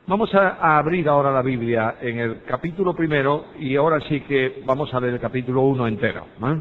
Vamos a abrir ahora la Biblia en el capítulo primero y ahora sí que vamos a leer el capítulo 1 entero, ¿eh?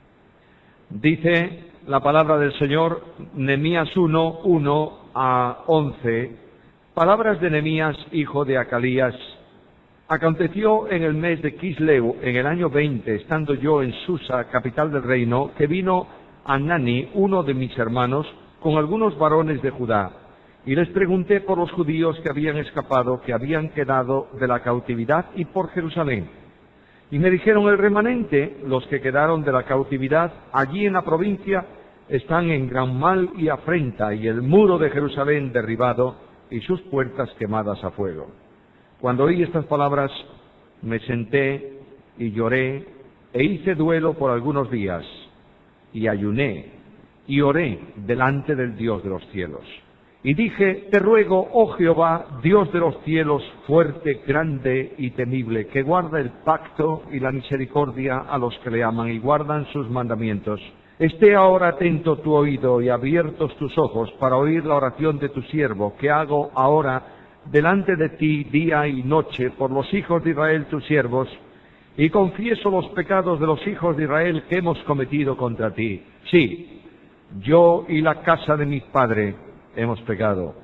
Dice la palabra del Señor, Nehemías 1, 1 a 11, palabras de Nehemías, hijo de Acalías. Aconteció en el mes de Quisleu, en el año 20, estando yo en Susa, capital del reino, que vino Hanani, uno de mis hermanos, con algunos varones de Judá. Y les pregunté por los judíos que habían escapado, que habían quedado de la cautividad, y por Jerusalén. Y me dijeron, el remanente, los que quedaron de la cautividad, allí en la provincia, están en gran mal y afrenta, y el muro de Jerusalén derribado, y sus puertas quemadas a fuego. Cuando oí estas palabras, me senté y lloré, e hice duelo por algunos días, y ayuné, y oré delante del Dios de los cielos. Y dije, te ruego, oh Jehová, Dios de los cielos, fuerte, grande y temible, que guarda el pacto y la misericordia a los que le aman y guardan sus mandamientos. Esté ahora atento tu oído y abiertos tus ojos para oír la oración de tu siervo, que hago ahora delante de ti día y noche por los hijos de Israel tus siervos, y confieso los pecados de los hijos de Israel que hemos cometido contra ti. Sí, yo y la casa de mi padre hemos pecado.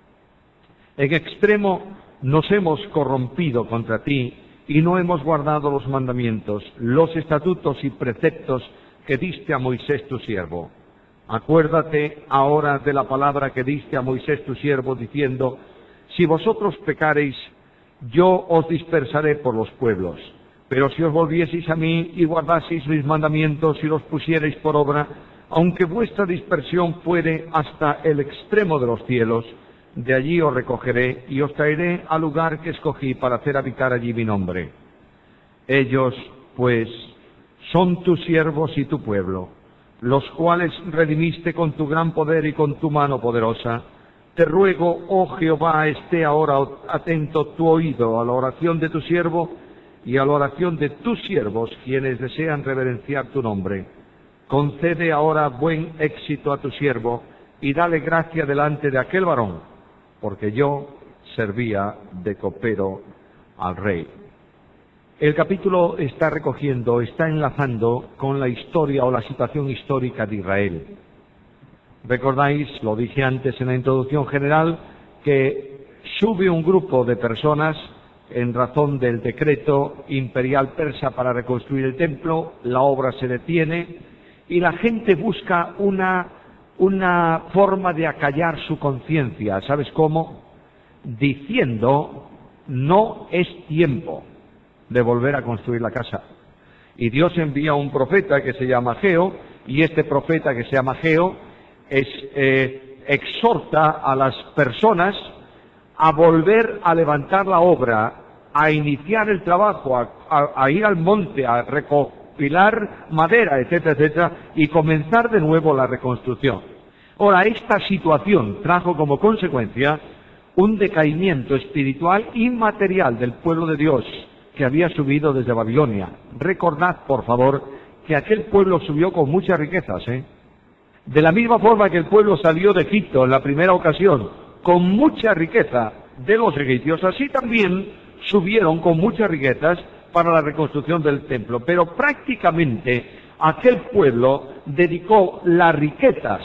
En extremo nos hemos corrompido contra ti y no hemos guardado los mandamientos, los estatutos y preceptos que diste a Moisés tu siervo. Acuérdate ahora de la palabra que diste a Moisés tu siervo, diciendo, si vosotros pecareis, yo os dispersaré por los pueblos. Pero si os volvieseis a mí y guardaseis mis mandamientos y los pusiereis por obra, aunque vuestra dispersión fuere hasta el extremo de los cielos, de allí os recogeré y os traeré al lugar que escogí para hacer habitar allí mi nombre. Ellos, pues, son tus siervos y tu pueblo, los cuales redimiste con tu gran poder y con tu mano poderosa. Te ruego, oh Jehová, esté ahora atento tu oído a la oración de tu siervo y a la oración de tus siervos, quienes desean reverenciar tu nombre. Concede ahora buen éxito a tu siervo y dale gracia delante de aquel varón, porque yo servía de copero al rey. El capítulo está enlazando con la historia o la situación histórica de Israel. Recordáis, lo dije antes en la introducción general, que sube un grupo de personas en razón del decreto imperial persa para reconstruir el templo, la obra se detiene y la gente busca una forma de acallar su conciencia. ¿Sabes cómo? Diciendo, no es tiempo de volver a construir la casa. Y Dios envía un profeta que se llama Ageo, y este profeta que se llama Ageo exhorta a las personas a volver a levantar la obra, a iniciar el trabajo, a ir al monte, a recopilar madera, etcétera, etcétera, y comenzar de nuevo la reconstrucción. Ahora, esta situación trajo como consecuencia un decaimiento espiritual y material del pueblo de Dios que había subido desde Babilonia. Recordad, por favor, que aquel pueblo subió con muchas riquezas, De la misma forma que el pueblo salió de Egipto en la primera ocasión con mucha riqueza de los egipcios, así también subieron con muchas riquezas para la reconstrucción del templo. Pero prácticamente aquel pueblo dedicó las riquezas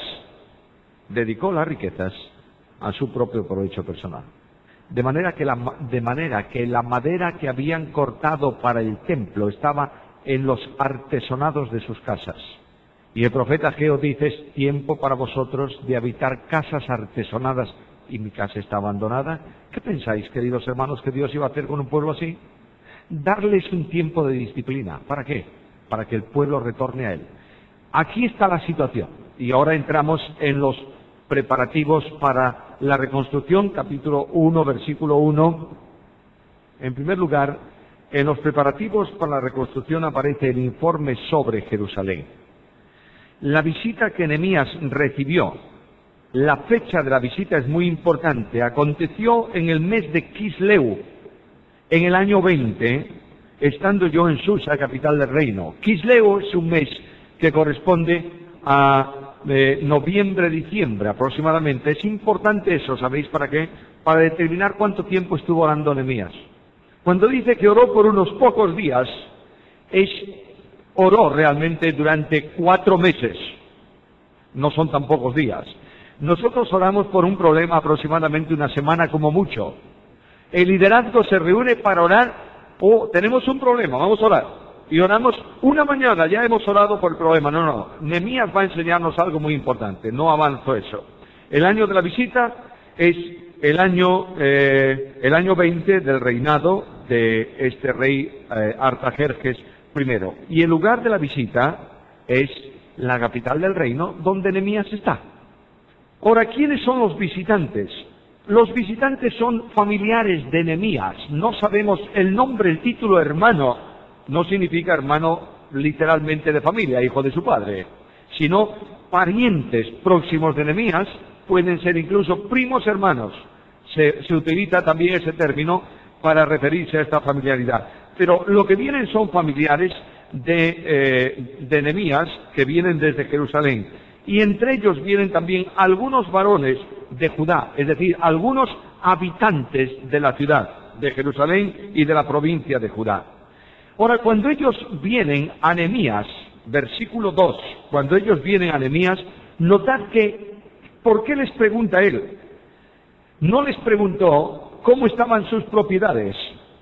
a su propio provecho personal. De manera que la madera que habían cortado para el templo estaba en los artesonados de sus casas. Y el profeta Ageo dice, es tiempo para vosotros de habitar casas artesonadas, y mi casa está abandonada. ¿Qué pensáis, queridos hermanos, que Dios iba a hacer con un pueblo así? Darles un tiempo de disciplina. ¿Para qué? Para que el pueblo retorne a él. Aquí está la situación. Y ahora entramos en los preparativos para la reconstrucción, capítulo 1, versículo 1. En primer lugar, en los preparativos para la reconstrucción aparece el informe sobre Jerusalén. La visita que Nehemías recibió, la fecha de la visita es muy importante. Aconteció en el mes de Quisleu, en el año 20, estando yo en Susa, capital del reino. Quisleu es un mes que corresponde a noviembre, diciembre aproximadamente. Es importante eso, ¿sabéis para qué? Para determinar cuánto tiempo estuvo orando Nehemías. Cuando dice que oró por unos pocos días, oró realmente durante 4 meses. No son tan pocos días. Nosotros oramos por un problema aproximadamente una semana como mucho. El liderazgo se reúne para orar, tenemos un problema, vamos a orar. Y oramos una mañana, ya hemos orado por el problema. No. Nehemías va a enseñarnos algo muy importante, no avanzo eso. El año de la visita es el año 20 del reinado de este rey Artajerjes I. Y el lugar de la visita es la capital del reino, donde Nehemías está. Ahora, ¿quiénes son los visitantes? Los visitantes son familiares de Nehemías. No sabemos el nombre, el título hermano. No significa hermano literalmente de familia, hijo de su padre, sino parientes próximos de Nehemías, pueden ser incluso primos hermanos. Se utiliza también ese término para referirse a esta familiaridad. Pero lo que vienen son familiares de Nehemías que vienen desde Jerusalén. Y entre ellos vienen también algunos varones de Judá, es decir, algunos habitantes de la ciudad de Jerusalén y de la provincia de Judá. Ahora, cuando ellos vienen a Nehemías, versículo 2, cuando ellos vienen a Nehemías, notad que, ¿por qué les pregunta él? No les preguntó cómo estaban sus propiedades,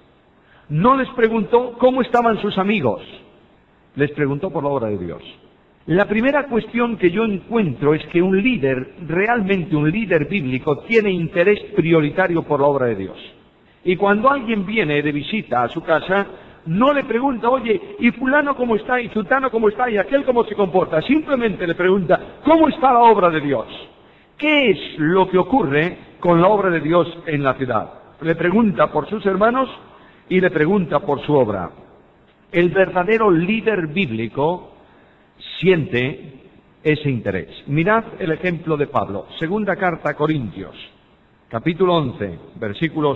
no les preguntó cómo estaban sus amigos, les preguntó por la obra de Dios. La primera cuestión que yo encuentro es que un líder, realmente un líder bíblico, tiene interés prioritario por la obra de Dios. Y cuando alguien viene de visita a su casa, no le pregunta, oye, ¿y fulano cómo está? ¿Y sultano cómo está? ¿Y aquel cómo se comporta? Simplemente le pregunta, ¿cómo está la obra de Dios? ¿Qué es lo que ocurre con la obra de Dios en la ciudad? Le pregunta por sus hermanos y le pregunta por su obra. El verdadero líder bíblico siente ese interés. Mirad el ejemplo de Pablo. Segunda carta a Corintios, capítulo 11, versículos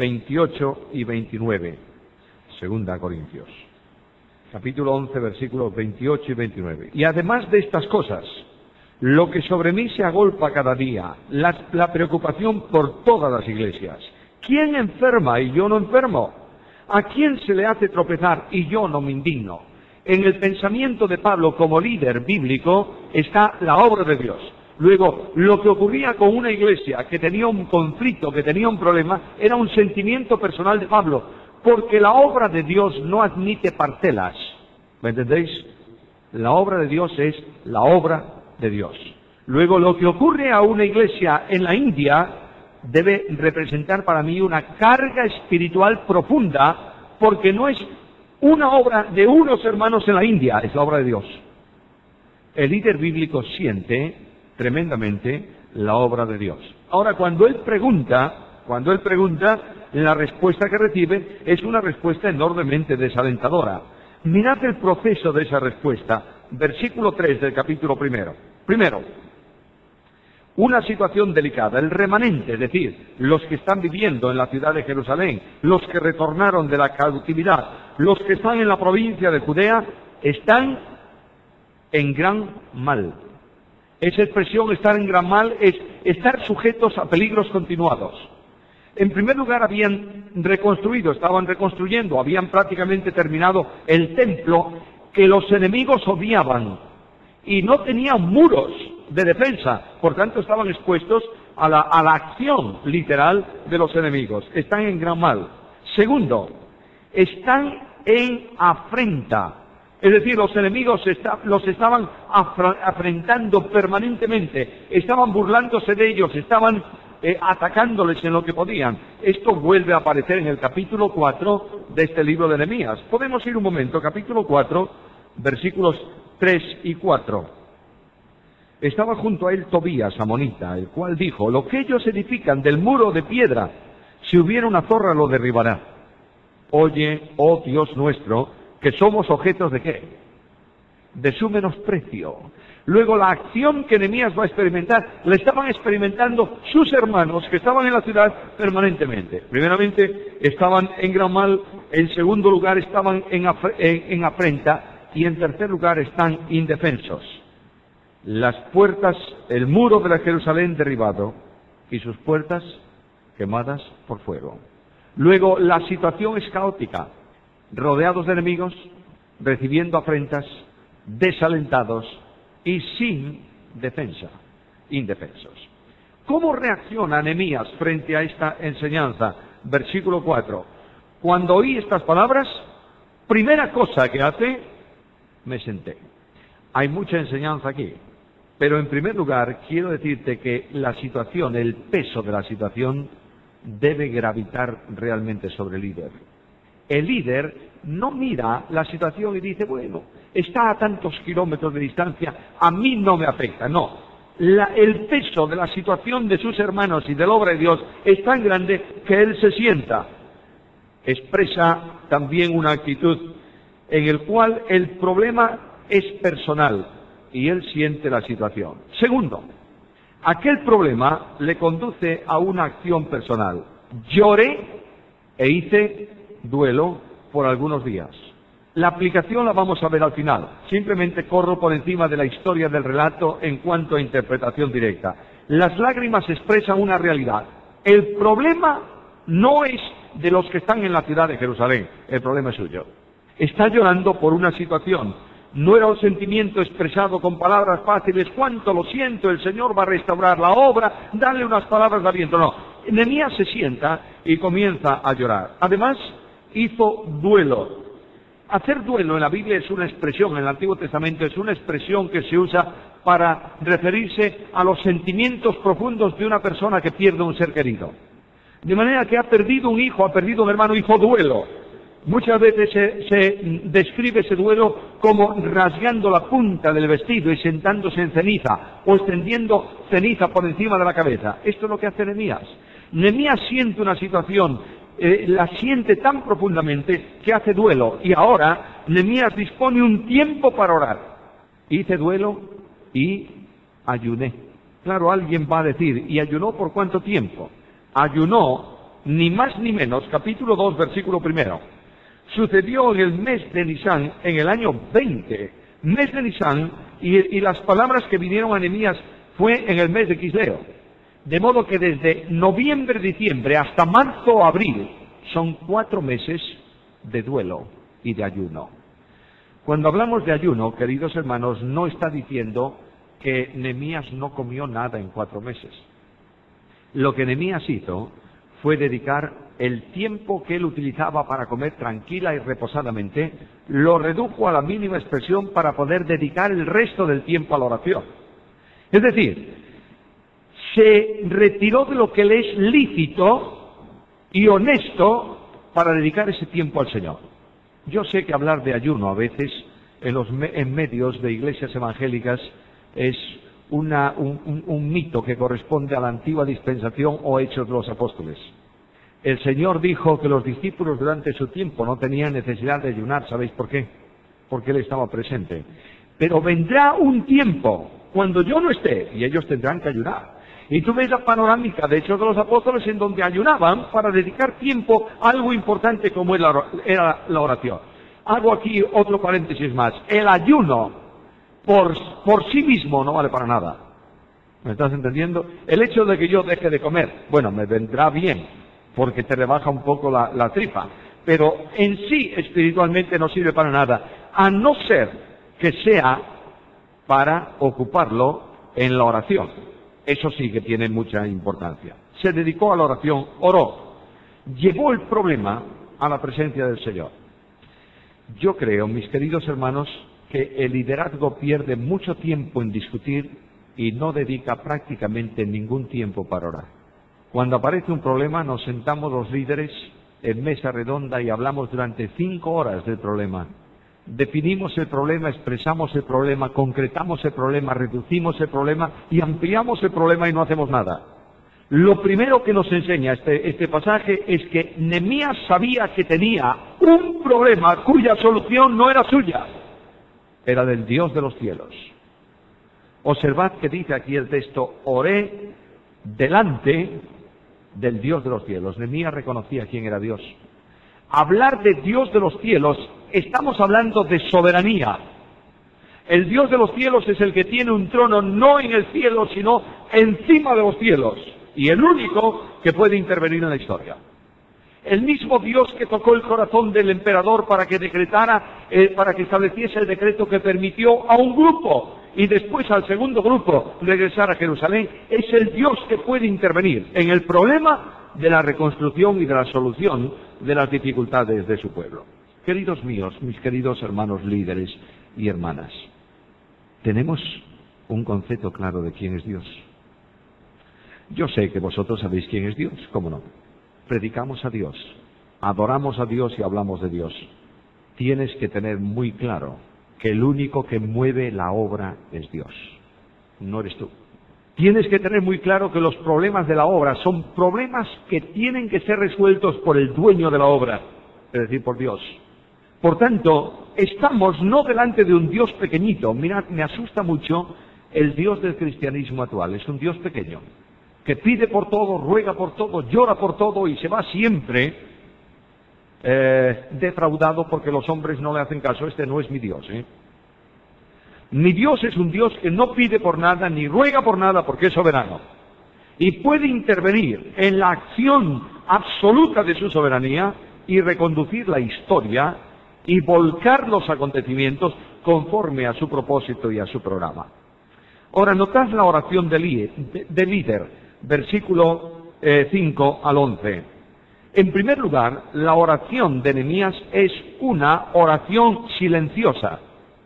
28 y 29. Segunda Corintios, capítulo 11, versículos 28 y 29. Y además de estas cosas, lo que sobre mí se agolpa cada día, la preocupación por todas las iglesias. ¿Quién enferma y yo no enfermo? ¿A quién se le hace tropezar y yo no me indigno? En el pensamiento de Pablo como líder bíblico está la obra de Dios. Luego, lo que ocurría con una iglesia que tenía un conflicto, que tenía un problema, era un sentimiento personal de Pablo. Porque la obra de Dios no admite parcelas. ¿Me entendéis? La obra de Dios es la obra de Dios. Luego, lo que ocurre a una iglesia en la India debe representar para mí una carga espiritual profunda, porque no es una obra de unos hermanos en la India, es la obra de Dios. El líder bíblico siente tremendamente la obra de Dios. Ahora, cuando él pregunta, la respuesta que recibe es una respuesta enormemente desalentadora. Mirad el proceso de esa respuesta. Versículo 3 del capítulo 1. Primero, una situación delicada. El remanente, es decir, los que están viviendo en la ciudad de Jerusalén, los que retornaron de la cautividad, los que están en la provincia de Judea, están en gran mal. Esa expresión, estar en gran mal, es estar sujetos a peligros continuados. En primer lugar, estaban reconstruyendo, habían prácticamente terminado el templo que los enemigos odiaban y no tenían muros de defensa, por tanto estaban expuestos a la acción literal de los enemigos. Están en gran mal. Segundo, están en afrenta, es decir, los enemigos los estaban afrentando permanentemente, estaban burlándose de ellos, estaban atacándoles en lo que podían. Esto vuelve a aparecer en el capítulo 4 de este libro de Nehemías. Podemos ir un momento, capítulo 4, versículos 3 y 4. Estaba junto a él Tobías, amonita, el cual dijo, lo que ellos edifican del muro de piedra, si hubiera una zorra lo derribará. Oye, oh Dios nuestro, que somos objetos de ¿qué? De su menosprecio. Luego la acción que Nehemías va a experimentar, la estaban experimentando sus hermanos que estaban en la ciudad permanentemente. Primeramente estaban en gran mal, en segundo lugar estaban en afrenta y en tercer lugar están indefensos. las puertas, el muro de la Jerusalén derribado y sus puertas quemadas por fuego. Luego la situación es caótica, rodeados de enemigos, recibiendo afrentas, desalentados y sin defensa, indefensos. ¿Cómo reacciona Nehemías frente a esta enseñanza? Versículo 4. Cuando oí estas palabras, primera cosa que hace, me senté. Hay mucha enseñanza aquí, pero en primer lugar quiero decirte que la situación, el peso de la situación, debe gravitar realmente sobre el líder. El líder no mira la situación y dice, bueno, está a tantos kilómetros de distancia, a mí no me afecta. No, el peso de la situación de sus hermanos y de la obra de Dios es tan grande que él se sienta. Expresa también una actitud en el cual el problema es personal y él siente la situación. Segundo, aquel problema le conduce a una acción personal. Lloré e hice duelo por algunos días. La aplicación la vamos a ver al final. Simplemente corro por encima de la historia del relato en cuanto a interpretación directa. Las lágrimas expresan una realidad. El problema no es de los que están en la ciudad de Jerusalén, el problema es suyo. Está llorando por una situación. No era un sentimiento expresado con palabras fáciles, cuánto lo siento, el Señor va a restaurar la obra, dale unas palabras de aliento. No, Nehemías se sienta y comienza a llorar. Además, hizo duelo. Hacer duelo en la Biblia es una expresión, en el Antiguo Testamento es una expresión que se usa para referirse a los sentimientos profundos de una persona que pierde un ser querido. De manera que ha perdido un hijo, ha perdido un hermano, hizo duelo. Muchas veces se describe ese duelo como rasgando la punta del vestido y sentándose en ceniza, o extendiendo ceniza por encima de la cabeza. Esto es lo que hace Nehemías. Nehemías siente una situación, la siente tan profundamente que hace duelo. Y ahora Nehemías dispone un tiempo para orar. Hice duelo y ayuné. Claro, alguien va a decir, ¿y ayunó por cuánto tiempo? Ayunó, ni más ni menos, capítulo 2, versículo 1. Sucedió en el mes de Nisán, en el año 20, mes de Nisán, y las palabras que vinieron a Nehemías fue en el mes de Quisleo. De modo que desde noviembre, diciembre hasta marzo, abril, son 4 meses de duelo y de ayuno. Cuando hablamos de ayuno, queridos hermanos, no está diciendo que Nehemías no comió nada en 4 meses. Lo que Nehemías hizo fue dedicar el tiempo que él utilizaba para comer tranquila y reposadamente, lo redujo a la mínima expresión para poder dedicar el resto del tiempo a la oración. Es decir, se retiró de lo que le es lícito y honesto para dedicar ese tiempo al Señor. Yo sé que hablar de ayuno a veces en medios de iglesias evangélicas es un mito que corresponde a la antigua dispensación o Hechos de los Apóstoles. El Señor dijo que los discípulos durante su tiempo no tenían necesidad de ayunar. ¿Sabéis por qué? Porque Él estaba presente. Pero vendrá un tiempo cuando yo no esté y ellos tendrán que ayunar. Y tú ves la panorámica de Hechos de los Apóstoles en donde ayunaban para dedicar tiempo a algo importante como era la oración. Hago aquí otro paréntesis más. El ayuno por sí mismo no vale para nada. ¿Me estás entendiendo? El hecho de que yo deje de comer, bueno, me vendrá bien, porque te rebaja un poco la tripa, pero en sí espiritualmente no sirve para nada, a no ser que sea para ocuparlo en la oración. Eso sí que tiene mucha importancia. Se dedicó a la oración, oró, llevó el problema a la presencia del Señor. Yo creo, mis queridos hermanos, que el liderazgo pierde mucho tiempo en discutir y no dedica prácticamente ningún tiempo para orar. Cuando aparece un problema, nos sentamos los líderes en mesa redonda y hablamos durante 5 horas del problema. Definimos el problema, expresamos el problema, concretamos el problema, reducimos el problema y ampliamos el problema y no hacemos nada. Lo primero que nos enseña este pasaje es que Nehemías sabía que tenía un problema cuya solución no era suya, era del Dios de los cielos. Observad que dice aquí el texto, oré delante del Dios de los cielos. Nehemías reconocía quién era Dios. Hablar de Dios de los cielos, estamos hablando de soberanía. El Dios de los cielos es el que tiene un trono no en el cielo, sino encima de los cielos, y el único que puede intervenir en la historia. El mismo Dios que tocó el corazón del emperador para que decretara, para que estableciese el decreto que permitió a un grupo y después al segundo grupo regresar a Jerusalén, es el Dios que puede intervenir en el problema de la reconstrucción y de la solución de las dificultades de su pueblo. Queridos míos, mis queridos hermanos líderes y hermanas, tenemos un concepto claro de quién es Dios. Yo sé que vosotros sabéis quién es Dios, ¿cómo no? Predicamos a Dios, adoramos a Dios y hablamos de Dios. Tienes que tener muy claro que el único que mueve la obra es Dios, no eres tú. Tienes que tener muy claro que los problemas de la obra son problemas que tienen que ser resueltos por el dueño de la obra, es decir, por Dios. Por tanto, estamos no delante de un Dios pequeñito. Mirad, me asusta mucho el Dios del cristianismo actual. Es un Dios pequeño, que pide por todo, ruega por todo, llora por todo y se va siempre defraudado porque los hombres no le hacen caso. Este no es mi Dios, Mi Dios es un Dios que no pide por nada ni ruega por nada porque es soberano. Y puede intervenir en la acción absoluta de su soberanía y reconducir la historia y volcar los acontecimientos conforme a su propósito y a su programa. Ahora, notad la oración de líder, versículo 5 al 11. En primer lugar, la oración de Nehemías es una oración silenciosa.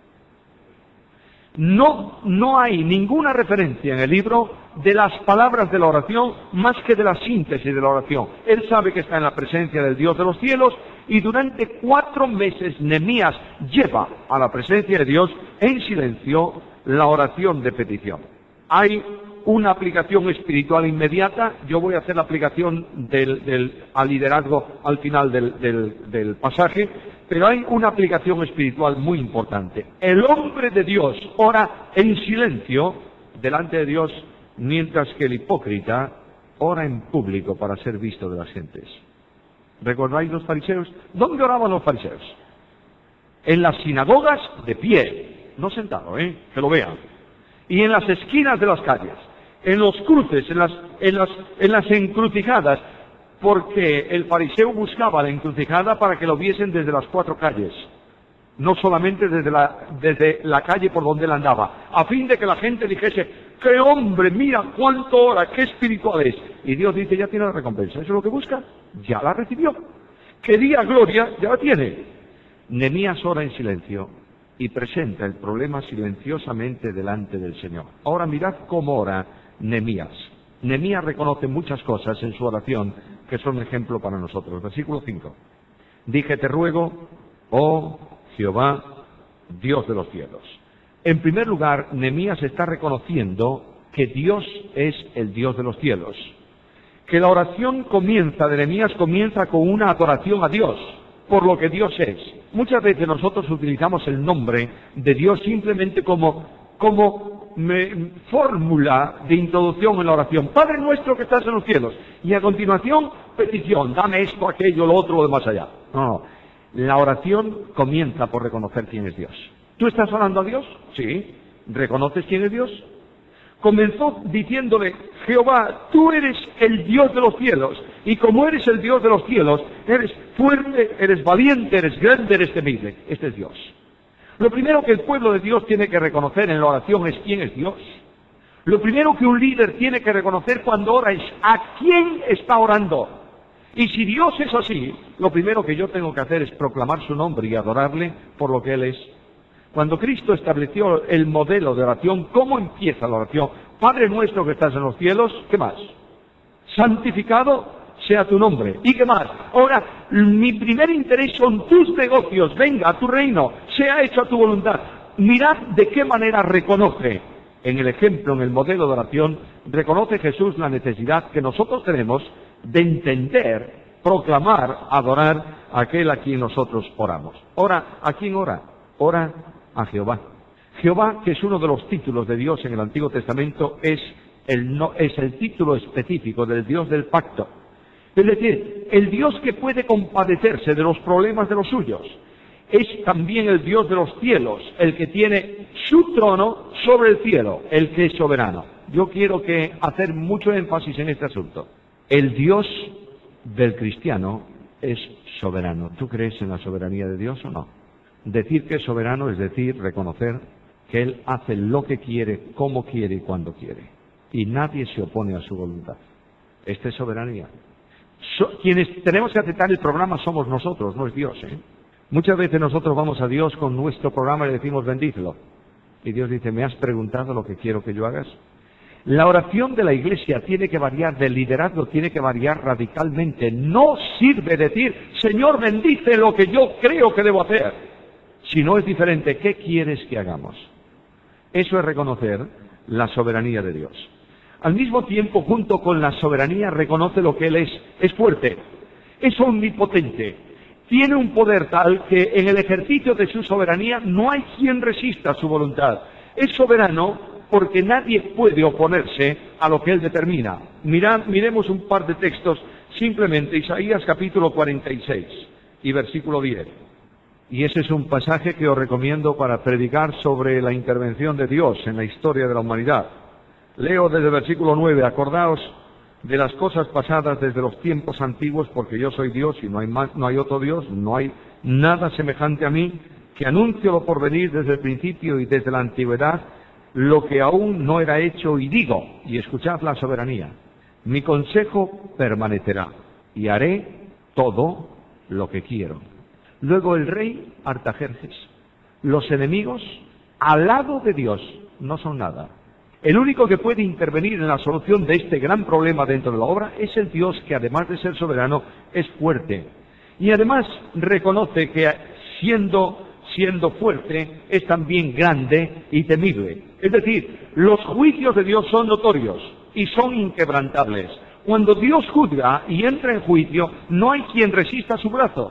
No hay ninguna referencia en el libro de las palabras de la oración más que de la síntesis de la oración. Él sabe que está en la presencia del Dios de los cielos y durante 4 meses Nehemías lleva a la presencia de Dios en silencio la oración de petición. Hay una aplicación espiritual inmediata. Yo voy a hacer la aplicación al liderazgo al final del pasaje, pero hay una aplicación espiritual muy importante. El hombre de Dios ora en silencio delante de Dios, mientras que el hipócrita ora en público para ser visto de las gentes. ¿Recordáis los fariseos? ¿Dónde oraban los fariseos? En las sinagogas de pie, no sentado, que lo vean. Y en las esquinas de las calles, en los cruces, en las encrucijadas, porque el fariseo buscaba la encrucijada para que lo viesen desde las 4 calles, no solamente desde la calle por donde él andaba, a fin de que la gente dijese: ¡qué hombre! ¡Mira cuánto ora! ¡Qué espiritual es! Y Dios dice: ya tiene la recompensa. ¿Eso es lo que busca? Ya la recibió. Quería gloria, ya la tiene. Nehemías ora en silencio y presenta el problema silenciosamente delante del Señor. Ahora mirad cómo ora Nehemías. Nehemías reconoce muchas cosas en su oración que son ejemplo para nosotros. Versículo 5. Dije: te ruego, oh Jehová, Dios de los cielos. En primer lugar, Nehemías está reconociendo que Dios es el Dios de los cielos. Que la oración de Nehemías comienza con una adoración a Dios, por lo que Dios es. Muchas veces nosotros utilizamos el nombre de Dios simplemente como fórmula de introducción en la oración. Padre nuestro que estás en los cielos. Y a continuación, petición. Dame esto, aquello, lo otro, lo de más allá. No. La oración comienza por reconocer quién es Dios. ¿Tú estás orando a Dios? Sí. ¿Reconoces quién es Dios? Comenzó diciéndole: Jehová, tú eres el Dios de los cielos, y como eres el Dios de los cielos, eres fuerte, eres valiente, eres grande, eres temible. Este es Dios. Lo primero que el pueblo de Dios tiene que reconocer en la oración es quién es Dios. Lo primero que un líder tiene que reconocer cuando ora es a quién está orando. Y si Dios es así, lo primero que yo tengo que hacer es proclamar su nombre y adorarle por lo que Él es. Cuando Cristo estableció el modelo de oración, ¿cómo empieza la oración? Padre nuestro que estás en los cielos, ¿qué más? Santificado sea tu nombre. ¿Y qué más? Ahora, mi primer interés son tus negocios. Venga a tu reino, sea hecha tu voluntad. Mirad de qué manera reconoce, en el ejemplo, en el modelo de oración, reconoce Jesús la necesidad que nosotros tenemos de entender, proclamar, adorar a aquel a quien nosotros oramos. Ahora, ¿a quién ora? Ora a Jehová. Jehová, que es uno de los títulos de Dios en el Antiguo Testamento, es el título específico del Dios del pacto. Es decir, el Dios que puede compadecerse de los problemas de los suyos. es también el Dios de los cielos, el que tiene su trono sobre el cielo, el que es soberano. Yo quiero hacer mucho énfasis en este asunto. El Dios del cristiano es soberano. ¿Tú crees en la soberanía de Dios o no? Decir que es soberano es decir, reconocer que Él hace lo que quiere, como quiere y cuando quiere. Y nadie se opone a su voluntad. Esta es soberanía. Quienes tenemos que aceptar el programa somos nosotros, no es Dios, ¿eh? Muchas veces nosotros vamos a Dios con nuestro programa y le decimos bendícelo. Y Dios dice, ¿me has preguntado lo que quiero que yo hagas? La oración de la Iglesia tiene que variar, del liderazgo tiene que variar radicalmente. No sirve decir, Señor, bendice lo que yo creo que debo hacer. Si no es diferente, ¿qué quieres que hagamos? Eso es reconocer la soberanía de Dios. Al mismo tiempo, junto con la soberanía, reconoce lo que Él es. Es fuerte, es omnipotente. Tiene un poder tal que en el ejercicio de su soberanía no hay quien resista su voluntad. Es soberano porque nadie puede oponerse a lo que Él determina. Miremos un par de textos, simplemente Isaías capítulo 46 y versículo 10. Y ese es un pasaje que os recomiendo para predicar sobre la intervención de Dios en la historia de la humanidad. Leo desde el versículo 9, acordaos de las cosas pasadas desde los tiempos antiguos, porque yo soy Dios y no hay otro Dios, no hay nada semejante a mí, que anuncio lo por venir desde el principio y desde la antigüedad, lo que aún no era hecho, y digo, y escuchad la soberanía, mi consejo permanecerá, y haré todo lo que quiero. Luego el rey Artajerjes, los enemigos al lado de Dios no son nada. El único que puede intervenir en la solución de este gran problema dentro de la obra es el Dios que, además de ser soberano, es fuerte. Y además reconoce que siendo fuerte es también grande y temible. Es decir, los juicios de Dios son notorios y son inquebrantables. Cuando Dios juzga y entra en juicio, no hay quien resista su brazo.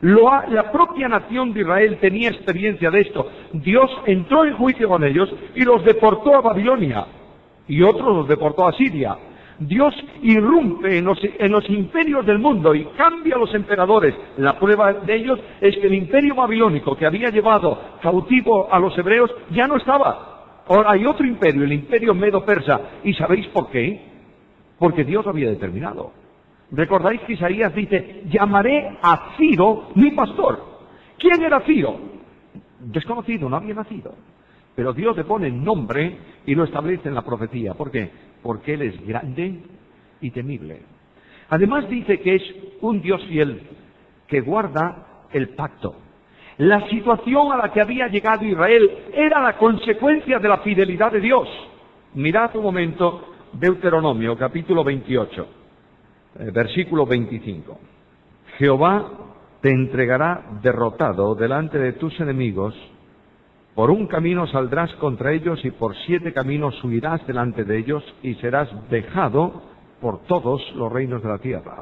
La propia nación de Israel tenía experiencia de esto. Dios entró en juicio con ellos y los deportó a Babilonia, y otros los deportó a Siria. Dios irrumpe en los imperios del mundo y cambia a los emperadores. La prueba de ellos es que el imperio babilónico que había llevado cautivo a los hebreos ya no estaba. Ahora hay otro imperio, el imperio medo-persa. ¿Y sabéis por qué? Porque Dios lo había determinado. Recordáis que Isaías dice, llamaré a Ciro mi pastor. ¿Quién era Ciro? Desconocido, no había nacido. Pero Dios le pone nombre y lo establece en la profecía. ¿Por qué? Porque Él es grande y temible. Además dice que es un Dios fiel, que guarda el pacto. La situación a la que había llegado Israel era la consecuencia de la fidelidad de Dios. Mirad un momento Deuteronomio, capítulo 28. Versículo 25. Jehová te entregará derrotado delante de tus enemigos, por un camino saldrás contra ellos y por 7 caminos huirás delante de ellos y serás vejado por todos los reinos de la tierra.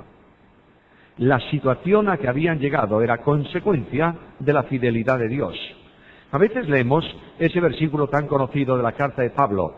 La situación a que habían llegado era consecuencia de la fidelidad de Dios. A veces leemos ese versículo tan conocido de la carta de Pablo,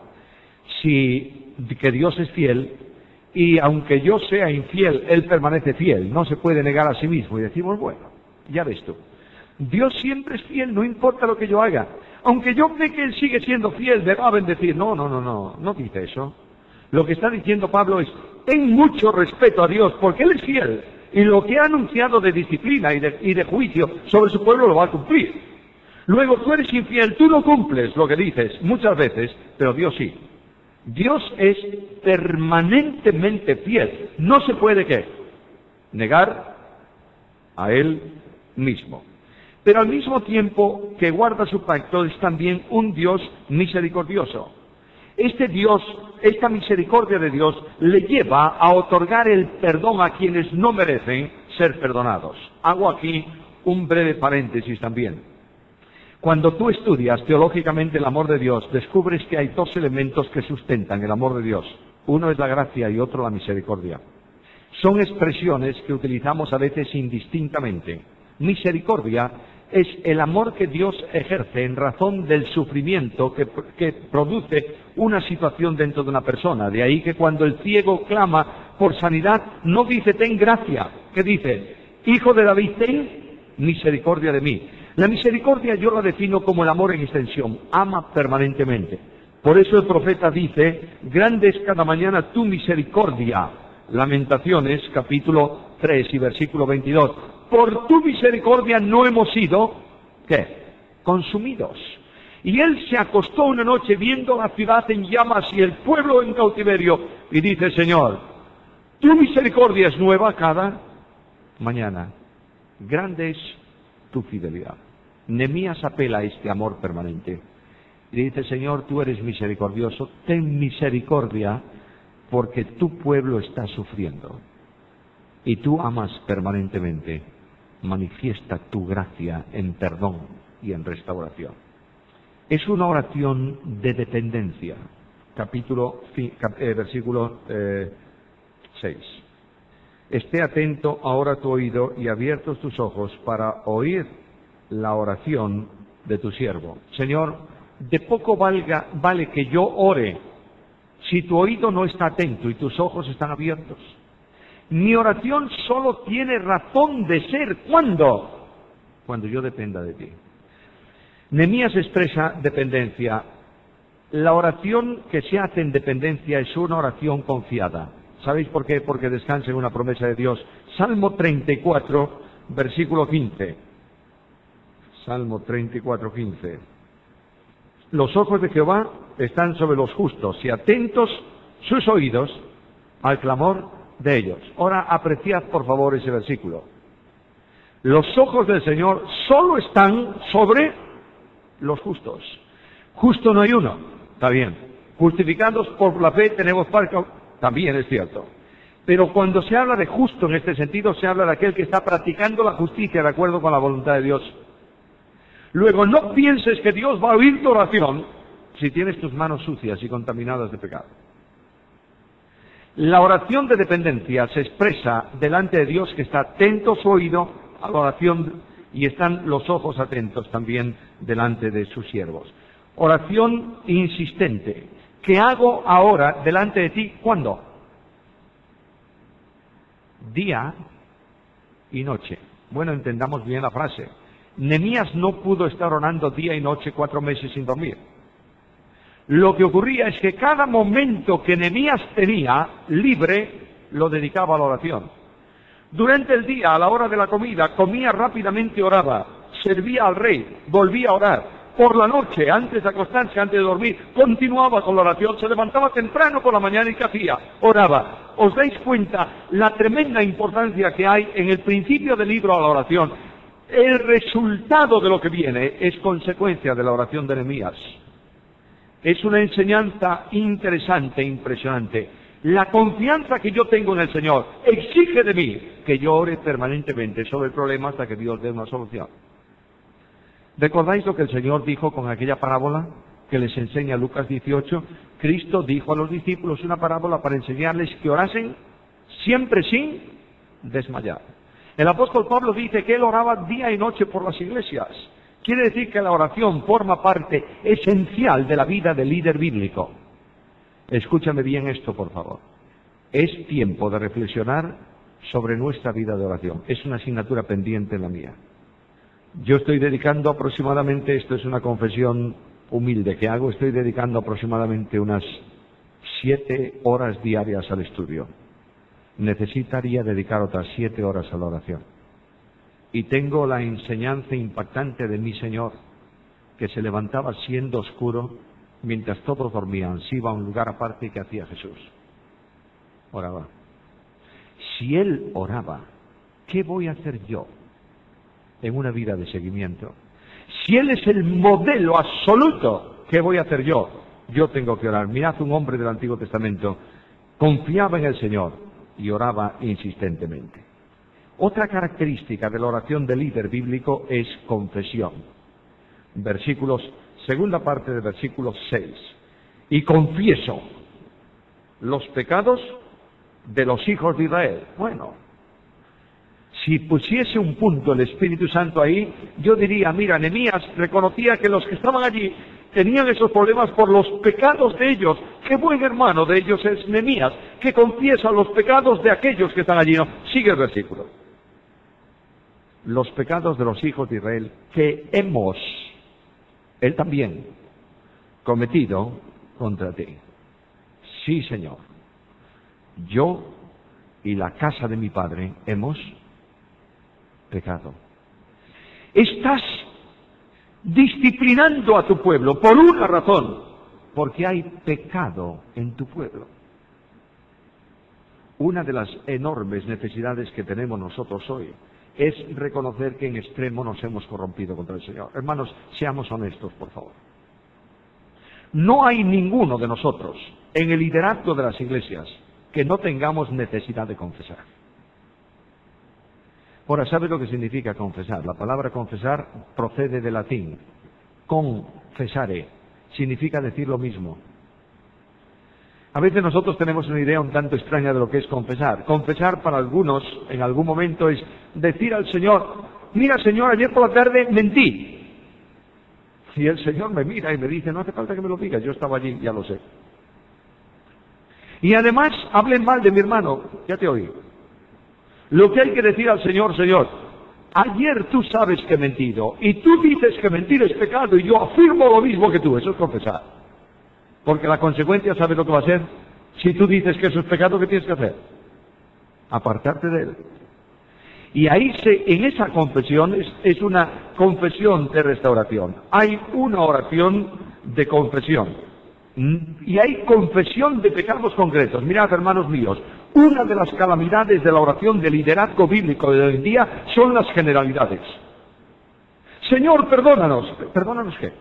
que Dios es fiel, y aunque yo sea infiel, Él permanece fiel, no se puede negar a sí mismo. Y decimos, bueno, ya ves tú, Dios siempre es fiel, no importa lo que yo haga. Aunque yo cree que Él sigue siendo fiel, me va a bendecir. No dice eso. Lo que está diciendo Pablo es, ten mucho respeto a Dios, porque Él es fiel, y lo que ha anunciado de disciplina y de juicio sobre su pueblo lo va a cumplir. Luego tú eres infiel, tú no cumples lo que dices muchas veces, pero Dios sí. Dios es permanentemente fiel. No se puede, ¿qué? Negar a Él mismo. Pero al mismo tiempo que guarda su pacto, es también un Dios misericordioso. Este Dios, esta misericordia de Dios, le lleva a otorgar el perdón a quienes no merecen ser perdonados. Hago aquí un breve paréntesis también. Cuando tú estudias teológicamente el amor de Dios, descubres que hay 2 elementos que sustentan el amor de Dios. Uno es la gracia y otro la misericordia. Son expresiones que utilizamos a veces indistintamente. Misericordia es el amor que Dios ejerce en razón del sufrimiento que produce una situación dentro de una persona. De ahí que cuando el ciego clama por sanidad, no dice ten gracia, que dice, hijo de David, ten misericordia de mí. La misericordia yo la defino como el amor en extensión, ama permanentemente. Por eso el profeta dice, grande es cada mañana tu misericordia. Lamentaciones, capítulo 3 y versículo 22. Por tu misericordia no hemos sido, ¿qué? Consumidos. Y él se acostó una noche viendo la ciudad en llamas y el pueblo en cautiverio. Y dice, Señor, tu misericordia es nueva cada mañana. Grande es tu fidelidad. Nehemías apela a este amor permanente. Y dice, Señor, tú eres misericordioso, ten misericordia porque tu pueblo está sufriendo. Y tú amas permanentemente. Manifiesta tu gracia en perdón y en restauración. Es una oración de dependencia. Versículo 6. Esté atento ahora tu oído y abiertos tus ojos para oír la oración de tu siervo. Señor, de poco vale que yo ore si tu oído no está atento y tus ojos están abiertos. Mi oración solo tiene razón de ser. ¿Cuándo? Cuando yo dependa de ti. Nehemías expresa dependencia. La oración que se hace en dependencia es una oración confiada. ¿Sabéis por qué? Porque descansa en una promesa de Dios. Salmo 34, versículo 15. Salmo 34, 15. Los ojos de Jehová están sobre los justos y atentos sus oídos al clamor de ellos. Ahora apreciad por favor ese versículo. Los ojos del Señor solo están sobre los justos. Justo no hay uno, está bien. Justificados por la fe tenemos parte, también es cierto. Pero cuando se habla de justo en este sentido, se habla de aquel que está practicando la justicia de acuerdo con la voluntad de Dios. Luego, no pienses que Dios va a oír tu oración si tienes tus manos sucias y contaminadas de pecado. La oración de dependencia se expresa delante de Dios, que está atento su oído a la oración y están los ojos atentos también delante de sus siervos. Oración insistente. ¿Qué hago ahora delante de ti? ¿Cuándo? Día y noche. Bueno, entendamos bien la frase. Nehemías no pudo estar orando día y noche 4 meses sin dormir. Lo que ocurría es que cada momento que Nehemías tenía libre lo dedicaba a la oración. Durante el día, a la hora de la comida, comía rápidamente y oraba. Servía al rey, volvía a orar. Por la noche, antes de acostarse, antes de dormir, continuaba con la oración. Se levantaba temprano por la mañana y ¿qué hacía? Oraba. ¿Os dais cuenta la tremenda importancia que hay en el principio del libro a la oración? El resultado de lo que viene es consecuencia de la oración de Nehemías. Es una enseñanza interesante, impresionante. La confianza que yo tengo en el Señor exige de mí que yo ore permanentemente sobre el problema hasta que Dios dé una solución. ¿Recordáis lo que el Señor dijo con aquella parábola que les enseña Lucas 18? Cristo dijo a los discípulos una parábola para enseñarles que orasen siempre sin desmayar. El apóstol Pablo dice que él oraba día y noche por las iglesias. Quiere decir que la oración forma parte esencial de la vida del líder bíblico. Escúchame bien esto, por favor. Es tiempo de reflexionar sobre nuestra vida de oración. Es una asignatura pendiente en la mía. Yo estoy dedicando aproximadamente, esto es una confesión humilde que hago, estoy dedicando aproximadamente unas 7 horas diarias al estudio. Necesitaría dedicar otras 7 horas a la oración. Y tengo la enseñanza impactante de mi Señor, que se levantaba siendo oscuro, mientras todos dormían, se iba a un lugar aparte y ¿qué hacía Jesús? Oraba. Si Él oraba, ¿qué voy a hacer yo en una vida de seguimiento? Si Él es el modelo absoluto, ¿qué voy a hacer yo? Yo tengo que orar. Mirad, un hombre del Antiguo Testamento confiaba en el Señor y oraba insistentemente. Otra característica de la oración del líder bíblico es confesión. Segunda parte del versículo 6. Y confieso los pecados de los hijos de Israel. Bueno, si pusiese un punto el Espíritu Santo ahí, yo diría, mira, Nehemías reconocía que los que estaban allí tenían esos problemas por los pecados de ellos. Qué buen hermano de ellos es Nehemías, que confiesa los pecados de aquellos que están allí. No, sigue el versículo. los pecados de los hijos de Israel que hemos, él también, cometido contra ti. Sí, Señor, yo y la casa de mi padre hemos pecado. Estás disciplinando a tu pueblo por una razón, porque hay pecado en tu pueblo. Una de las enormes necesidades que tenemos nosotros hoy es reconocer que en extremo nos hemos corrompido contra el Señor. Hermanos, seamos honestos, por favor. No hay ninguno de nosotros en el liderazgo de las iglesias que no tengamos necesidad de confesar. Ahora, ¿sabe lo que significa confesar? La palabra confesar procede del latín. Confesare significa decir lo mismo. A veces nosotros tenemos una idea un tanto extraña de lo que es confesar. Confesar para algunos, en algún momento, es decir al Señor: mira, Señor, ayer por la tarde mentí. Y el Señor me mira y me dice: no hace falta que me lo digas, yo estaba allí, ya lo sé. Y además, hablen mal de mi hermano, ya te oí. Lo que hay que decir al Señor: Señor, ayer tú sabes que he mentido, y tú dices que mentir es pecado, y yo afirmo lo mismo que tú. Eso es confesar. Porque la consecuencia, ¿sabes lo que va a ser? Si tú dices que eso es pecado, ¿qué tienes que hacer? Apartarte de él. Y ahí en esa confesión es una confesión de restauración. Hay una oración de confesión. Y hay confesión de pecados concretos. Mirad, hermanos míos, una de las calamidades de la oración de liderazgo bíblico de hoy en día son las generalidades. Señor, perdónanos. ¿Perdónanos qué?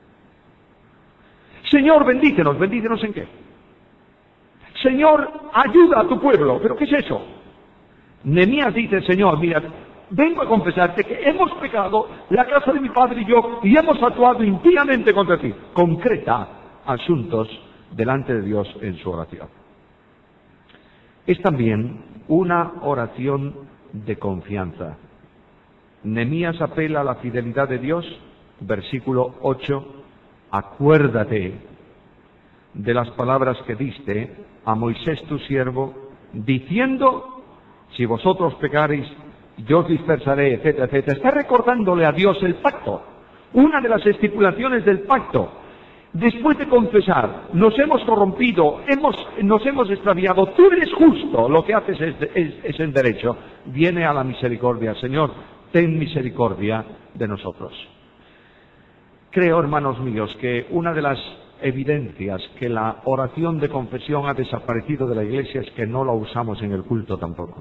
Señor, bendícenos. ¿Bendícenos en qué? Señor, ayuda a tu pueblo. ¿Pero qué es eso? Nehemías dice: Señor, mira, vengo a confesarte que hemos pecado, la casa de mi padre y yo, y hemos actuado impíamente contra ti. Concreta asuntos delante de Dios en su oración. Es también una oración de confianza. Nehemías apela a la fidelidad de Dios, versículo 8, acuérdate de las palabras que diste a Moisés tu siervo, diciendo: si vosotros pecareis, yo os dispersaré, etcétera, etcétera. Está recordándole a Dios el pacto, una de las estipulaciones del pacto. Después de confesar, nos hemos corrompido, nos hemos extraviado, tú eres justo, lo que haces es en derecho. Viene a la misericordia: Señor, ten misericordia de nosotros. Creo, hermanos míos, que una de las evidencias que la oración de confesión ha desaparecido de la iglesia es que no la usamos en el culto tampoco.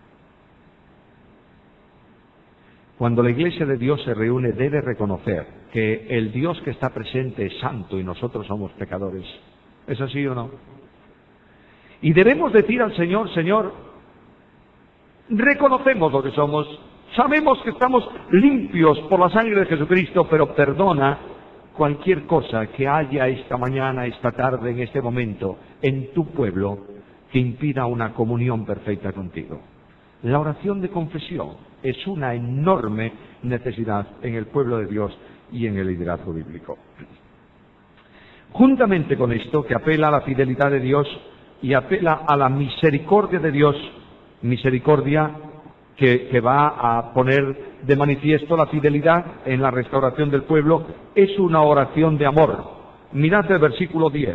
Cuando la iglesia de Dios se reúne, debe reconocer que el Dios que está presente es santo y nosotros somos pecadores. ¿Es así o no? Y debemos decir al Señor: Señor, reconocemos lo que somos, sabemos que estamos limpios por la sangre de Jesucristo, pero perdona cualquier cosa que haya esta mañana, esta tarde, en este momento, en tu pueblo, que impida una comunión perfecta contigo. La oración de confesión es una enorme necesidad en el pueblo de Dios y en el liderazgo bíblico. Juntamente con esto, que apela a la fidelidad de Dios y apela a la misericordia de Dios, misericordia que va a poner de manifiesto la fidelidad en la restauración del pueblo, es una oración de amor. Mirad el versículo 10.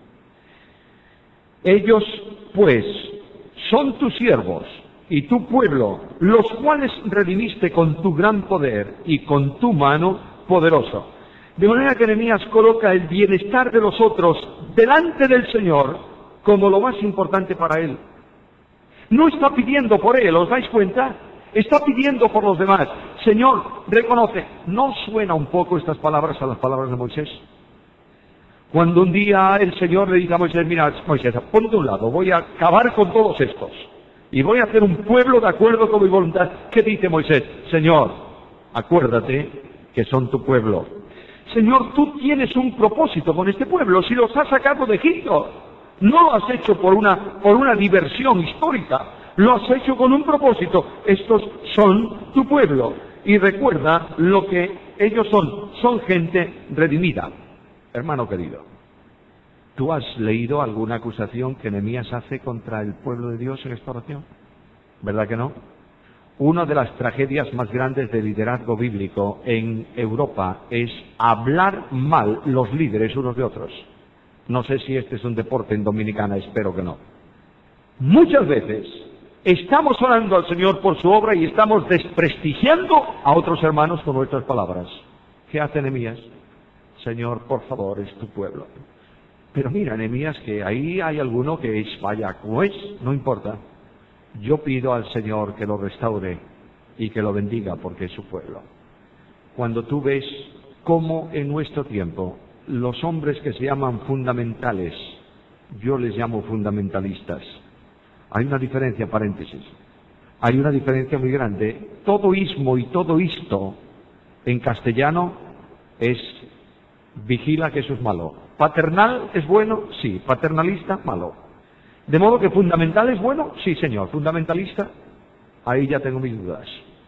Ellos, pues, son tus siervos y tu pueblo, los cuales redimiste con tu gran poder y con tu mano poderosa. De manera que Nehemías coloca el bienestar de los otros delante del Señor como lo más importante para él. No está pidiendo por él, ¿os dais cuenta? Está pidiendo por los demás. Señor, reconoce. ¿No suena un poco estas palabras a las palabras de Moisés? Cuando un día el Señor le dice a Moisés: mira, Moisés, ponte a un lado, voy a acabar con todos estos y voy a hacer un pueblo de acuerdo con mi voluntad. ¿Qué dice Moisés? Señor, acuérdate que son tu pueblo. Señor, tú tienes un propósito con este pueblo. Si los has sacado de Egipto, no lo has hecho por una diversión histórica, lo has hecho con un propósito. Estos son tu pueblo. Y recuerda lo que ellos son gente redimida. Hermano querido, ¿tú has leído alguna acusación que Nehemías hace contra el pueblo de Dios en esta oración? ¿Verdad que no? Una de las tragedias más grandes del liderazgo bíblico en Europa es hablar mal los líderes unos de otros. No sé si este es un deporte en Dominicana, espero que no. Muchas veces estamos orando al Señor por su obra y estamos desprestigiando a otros hermanos con nuestras palabras. ¿Qué hace Nehemías? Señor, por favor, es tu pueblo. Pero mira, Nehemías, que ahí hay alguno que es, vaya, como es, no importa. Yo pido al Señor que lo restaure y que lo bendiga porque es su pueblo. Cuando tú ves cómo en nuestro tiempo los hombres que se llaman fundamentales, yo les llamo fundamentalistas. Hay una diferencia, paréntesis. Hay una diferencia muy grande. Todo ismo y todo isto en castellano es vigila que eso es malo. Paternal es bueno, sí. Paternalista, malo. De modo que fundamental es bueno, sí señor. Fundamentalista, ahí ya tengo mis dudas.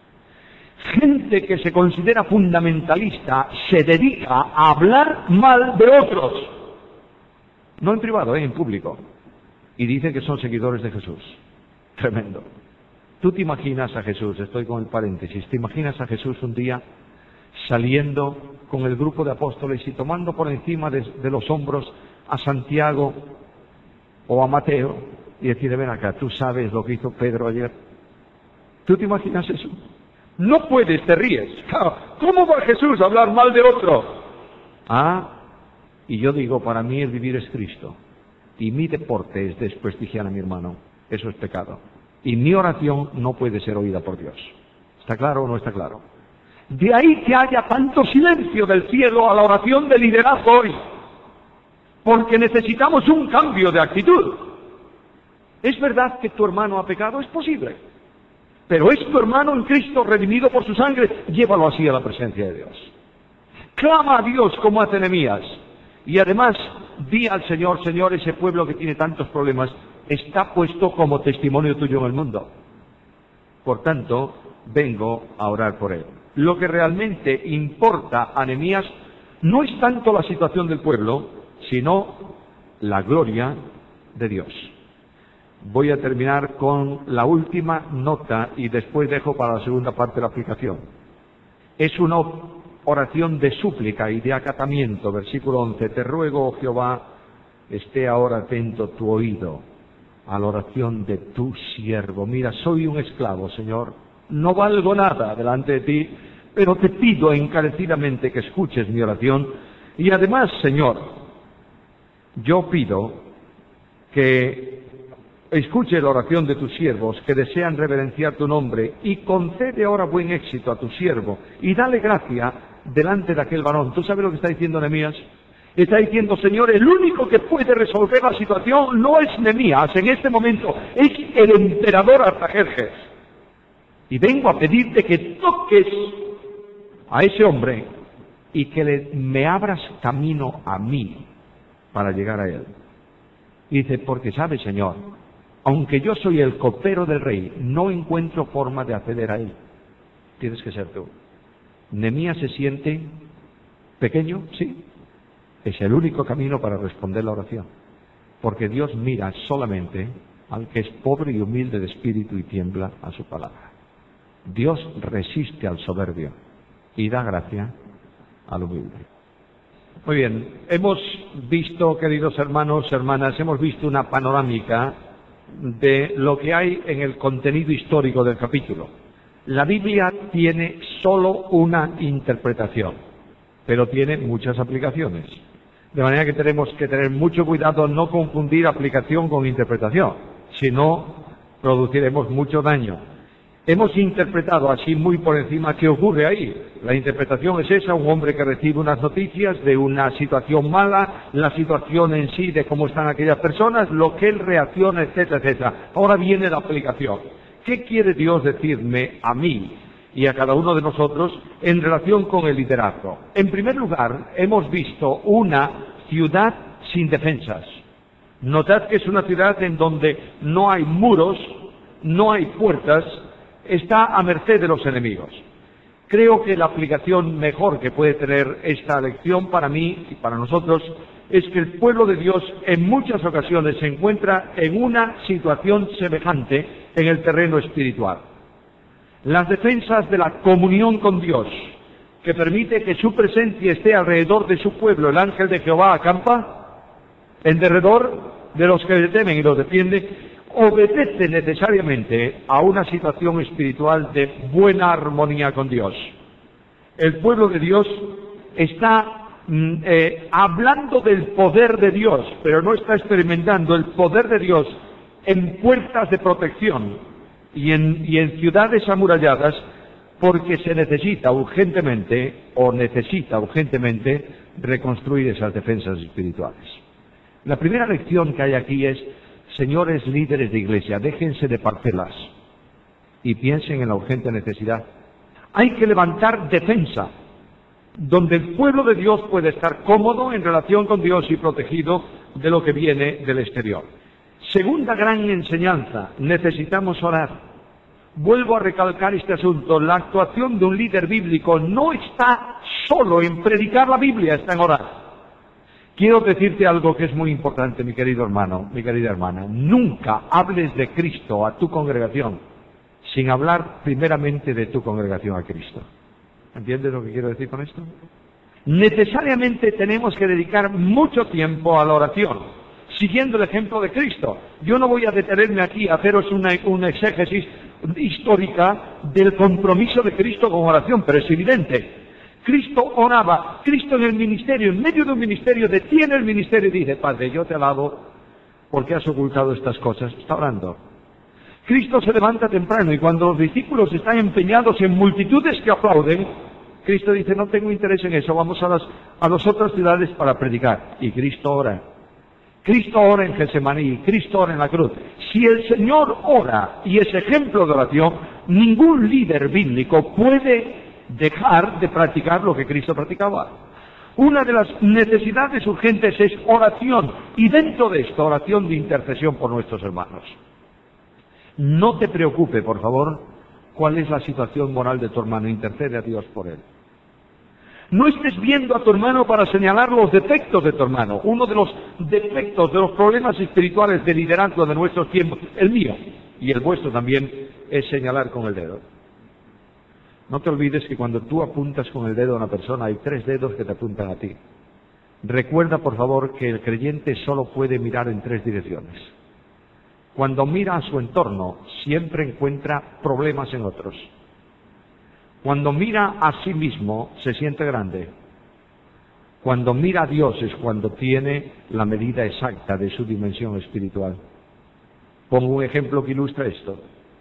Gente que se considera fundamentalista se dedica a hablar mal de otros. No en privado, en público. Y dicen que son seguidores de Jesús. Tremendo. Tú te imaginas a Jesús, estoy con el paréntesis, te imaginas a Jesús un día saliendo con el grupo de apóstoles y tomando por encima de los hombros a Santiago o a Mateo y decirle, ven acá, tú sabes lo que hizo Pedro ayer. ¿Tú te imaginas eso? No puedes, te ríes. ¿Cómo va Jesús a hablar mal de otro? Y yo digo, para mí el vivir es Cristo. Y mi deporte es desprestigiar a mi hermano. Eso es pecado. Y mi oración no puede ser oída por Dios. ¿Está claro o no está claro? De ahí que haya tanto silencio del cielo a la oración de liderazgo hoy. Porque necesitamos un cambio de actitud. ¿Es verdad que tu hermano ha pecado? Es posible. Pero es tu hermano en Cristo redimido por su sangre. Llévalo así a la presencia de Dios. Clama a Dios como hace Nehemías. Y además, di al Señor, Señor, ese pueblo que tiene tantos problemas está puesto como testimonio tuyo en el mundo. Por tanto, vengo a orar por él. Lo que realmente importa a Nehemías no es tanto la situación del pueblo, sino la gloria de Dios. Voy a terminar con la última nota y después dejo para la segunda parte de la aplicación. Es una oración de súplica y de acatamiento, versículo 11. Te ruego, oh Jehová, esté ahora atento tu oído a la oración de tu siervo. Mira, soy un esclavo, Señor, no valgo nada delante de ti, pero te pido encarecidamente que escuches mi oración. Y además, Señor, yo pido que escuche la oración de tus siervos que desean reverenciar tu nombre y concede ahora buen éxito a tu siervo y dale gracia delante de aquel varón. ¿Tú sabes lo que está diciendo Nehemías? Está diciendo, Señor, el único que puede resolver la situación no es Nehemías en este momento, es el emperador Artajerjes. Y vengo a pedirte que toques a ese hombre y que me abras camino a mí para llegar a él. Y dice, porque sabes, Señor, aunque yo soy el copero del rey, no encuentro forma de acceder a él. Tienes que ser tú. Nehemías se siente pequeño, sí. Es el único camino para responder la oración. Porque Dios mira solamente al que es pobre y humilde de espíritu y tiembla a su palabra. Dios resiste al soberbio y da gracia al humilde. Muy bien, hemos visto, queridos hermanos, hermanas, hemos visto una panorámica de lo que hay en el contenido histórico del capítulo. La Biblia tiene solo una interpretación, pero tiene muchas aplicaciones. De manera que tenemos que tener mucho cuidado no confundir aplicación con interpretación, si no produciremos mucho daño. Hemos interpretado así muy por encima qué ocurre ahí. La interpretación es esa, un hombre que recibe unas noticias de una situación mala, la situación en sí de cómo están aquellas personas, lo que él reacciona, etcétera, etcétera. Ahora viene la aplicación. ¿Qué quiere Dios decirme a mí y a cada uno de nosotros en relación con el liderazgo? En primer lugar, hemos visto una ciudad sin defensas. Notad que es una ciudad en donde no hay muros, no hay puertas, está a merced de los enemigos. Creo que la aplicación mejor que puede tener esta lección para mí y para nosotros es que el pueblo de Dios en muchas ocasiones se encuentra en una situación semejante en el terreno espiritual. las defensas de la comunión con Dios, que permite que su presencia esté alrededor de su pueblo. El ángel de Jehová acampa en derredor de los que le temen y los defiende, obedece necesariamente a una situación espiritual de buena armonía con Dios. El pueblo de Dios está hablando del poder de Dios, pero no está experimentando el poder de Dios en puertas de protección y en ciudades amuralladas, porque se necesita urgentemente reconstruir esas defensas espirituales. La primera lección que hay aquí es: señores líderes de iglesia, déjense de parcelas y piensen en la urgente necesidad. Hay que levantar defensa, donde el pueblo de Dios puede estar cómodo en relación con Dios y protegido de lo que viene del exterior. Segunda gran enseñanza: necesitamos orar. Vuelvo a recalcar este asunto: la actuación de un líder bíblico no está solo en predicar la Biblia, está en orar. Quiero decirte algo que es muy importante, mi querido hermano, mi querida hermana: nunca hables de Cristo a tu congregación sin hablar primeramente de tu congregación a Cristo. ¿Entiendes lo que quiero decir con esto? Necesariamente tenemos que dedicar mucho tiempo a la oración, siguiendo el ejemplo de Cristo. Yo no voy a detenerme aquí a haceros una exégesis histórica del compromiso de Cristo con oración, pero es evidente. Cristo oraba, Cristo en el ministerio, en medio de un ministerio, detiene el ministerio y dice: Padre, yo te alabo porque has ocultado estas cosas. Está orando. Cristo se levanta temprano y cuando los discípulos están empeñados en multitudes que aplauden, Cristo dice: no tengo interés en eso, vamos a las otras ciudades para predicar. Y Cristo ora. Cristo ora en Getsemaní, Cristo ora en la cruz. Si el Señor ora y es ejemplo de oración, ningún líder bíblico puede dejar de practicar lo que Cristo practicaba. Una de las necesidades urgentes es oración, y dentro de esto, oración de intercesión por nuestros hermanos. No te preocupe, por favor, cuál es la situación moral de tu hermano, intercede a Dios por él. No estés viendo a tu hermano para señalar los defectos de tu hermano. Uno de los defectos, de los problemas espirituales de liderazgo de nuestros tiempos, el mío y el vuestro también, es señalar con el dedo. No te olvides que cuando tú apuntas con el dedo a una persona, hay 3 dedos que te apuntan a ti. Recuerda, por favor, que el creyente solo puede mirar en 3 direcciones. Cuando mira a su entorno, siempre encuentra problemas en otros. Cuando mira a sí mismo, se siente grande. Cuando mira a Dios es cuando tiene la medida exacta de su dimensión espiritual. Pongo un ejemplo que ilustra esto.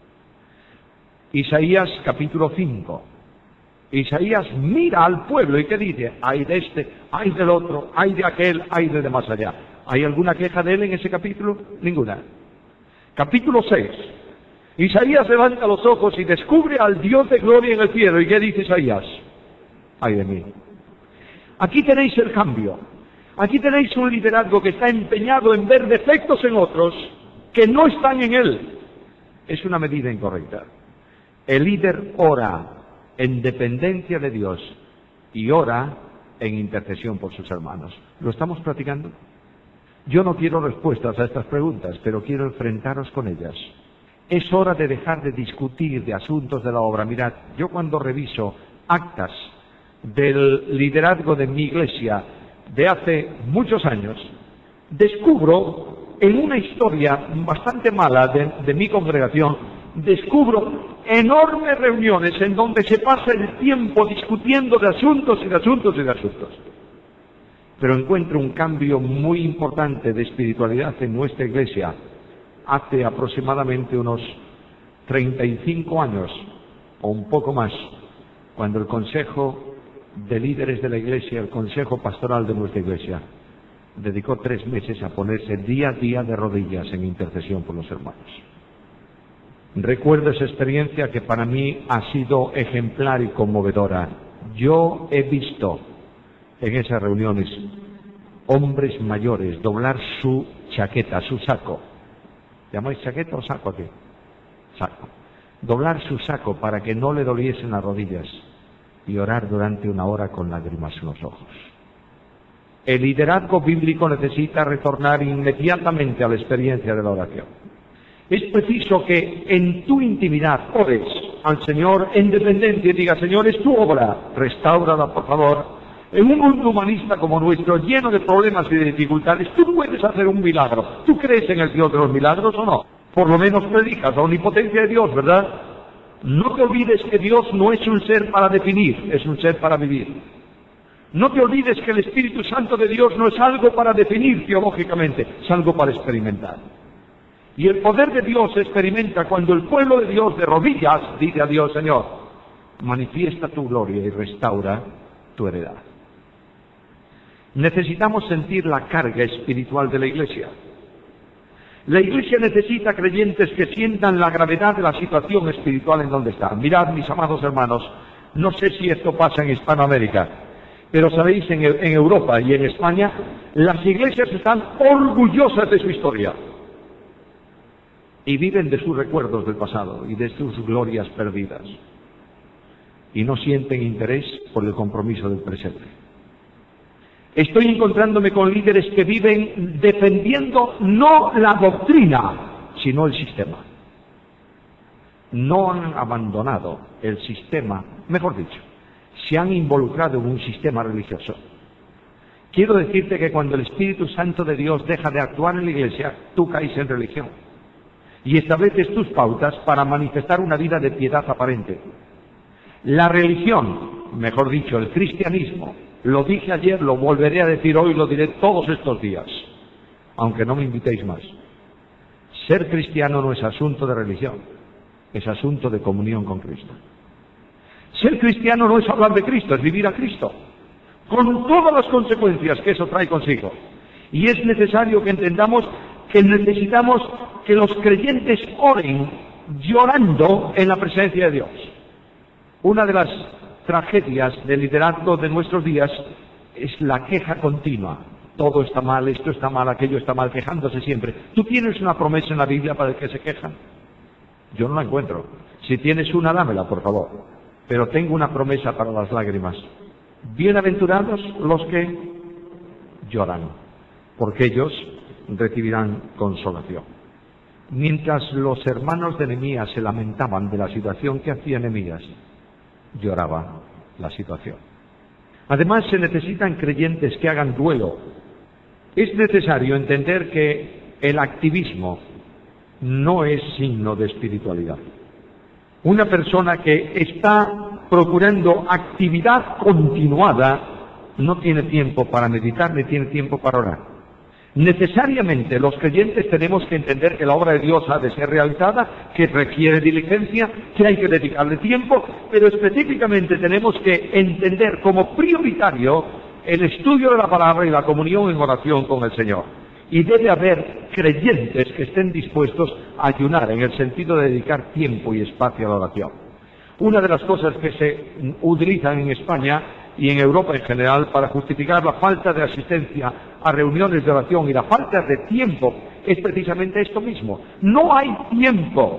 Isaías capítulo 5. Isaías mira al pueblo y ¿qué dice? Ay de este, ay del otro, ay de aquel, ay de más allá. ¿Hay alguna queja de él en ese capítulo? Ninguna. Capítulo 6. Isaías levanta los ojos y descubre al Dios de gloria en el cielo. ¿Y qué dice Isaías? Ay de mí. Aquí tenéis el cambio. Aquí tenéis un liderazgo que está empeñado en ver defectos en otros que no están en él. Es una medida incorrecta. El líder ora en dependencia de Dios y ora en intercesión por sus hermanos. ¿Lo estamos practicando? Yo no quiero respuestas a estas preguntas, pero quiero enfrentaros con ellas. Es hora de dejar de discutir de asuntos de la obra. Mirad, yo cuando reviso actas del liderazgo de mi iglesia de hace muchos años, descubro en una historia bastante mala de mi congregación, descubro enormes reuniones en donde se pasa el tiempo discutiendo de asuntos y de asuntos y de asuntos. Pero encuentro un cambio muy importante de espiritualidad en nuestra iglesia hace aproximadamente unos 35 años o un poco más, cuando el Consejo de Líderes de la Iglesia, el Consejo Pastoral de nuestra iglesia, dedicó 3 meses a ponerse día a día de rodillas en intercesión por los hermanos. Recuerdo esa experiencia que para mí ha sido ejemplar y conmovedora. Yo he visto en esas reuniones hombres mayores doblar su chaqueta, su saco. ¿Llamáis chaqueta o saco aquí? Saco. Doblar su saco para que no le doliesen las rodillas y orar durante 1 hora con lágrimas en los ojos. El liderazgo bíblico necesita retornar inmediatamente a la experiencia de la oración. Es preciso que en tu intimidad ores al Señor en dependencia y diga, Señor, es tu obra, restáurala, por favor. En un mundo humanista como nuestro, lleno de problemas y de dificultades, tú puedes hacer un milagro. ¿Tú crees en el Dios de los milagros o no? Por lo menos predicas la omnipotencia de Dios, ¿verdad? No te olvides que Dios no es un ser para definir, es un ser para vivir. No te olvides que el Espíritu Santo de Dios no es algo para definir teológicamente, es algo para experimentar. Y el poder de Dios se experimenta cuando el pueblo de Dios de rodillas dice a Dios, Señor, manifiesta tu gloria y restaura tu heredad. Necesitamos sentir la carga espiritual de la Iglesia. La Iglesia necesita creyentes que sientan la gravedad de la situación espiritual en donde están. Mirad, mis amados hermanos, no sé si esto pasa en Hispanoamérica, pero sabéis, en Europa y en España, las iglesias están orgullosas de su historia y viven de sus recuerdos del pasado y de sus glorias perdidas y no sienten interés por el compromiso del presente. Estoy encontrándome con líderes que viven defendiendo no la doctrina, sino el sistema. No han abandonado el sistema, mejor dicho, se han involucrado en un sistema religioso. Quiero decirte que cuando el Espíritu Santo de Dios deja de actuar en la Iglesia, tú caes en religión y estableces tus pautas para manifestar una vida de piedad aparente. La religión, mejor dicho, el cristianismo, lo dije ayer, lo volveré a decir hoy, lo diré todos estos días, aunque no me invitéis más. Ser cristiano no es asunto de religión, es asunto de comunión con Cristo. Ser cristiano no es hablar de Cristo, es vivir a Cristo, con todas las consecuencias que eso trae consigo. Y es necesario que entendamos que necesitamos que los creyentes oren llorando en la presencia de Dios. Una de las tragedias del liderazgo de nuestros días es la queja continua. Todo está mal, esto está mal, aquello está mal, quejándose siempre. ¿Tú tienes una promesa en la Biblia para el que se quejan? Yo no la encuentro. Si tienes una, dámela, por favor. Pero tengo una promesa para las lágrimas. Bienaventurados los que lloran, porque ellos recibirán consolación. Mientras los hermanos de Nehemías se lamentaban de la situación que hacía Nehemías, lloraba la situación. Además, se necesitan creyentes que hagan duelo. Es necesario entender que el activismo no es signo de espiritualidad. Una persona que está procurando actividad continuada no tiene tiempo para meditar ni tiene tiempo para orar. Necesariamente los creyentes tenemos que entender que la obra de Dios ha de ser realizada, que requiere diligencia, que hay que dedicarle tiempo, pero específicamente tenemos que entender como prioritario el estudio de la palabra y la comunión en oración con el Señor. Y debe haber creyentes que estén dispuestos a ayunar en el sentido de dedicar tiempo y espacio a la oración. Una de las cosas que se utilizan en España y en Europa en general para justificar la falta de asistencia a reuniones de oración y la falta de tiempo es precisamente esto mismo. No hay tiempo.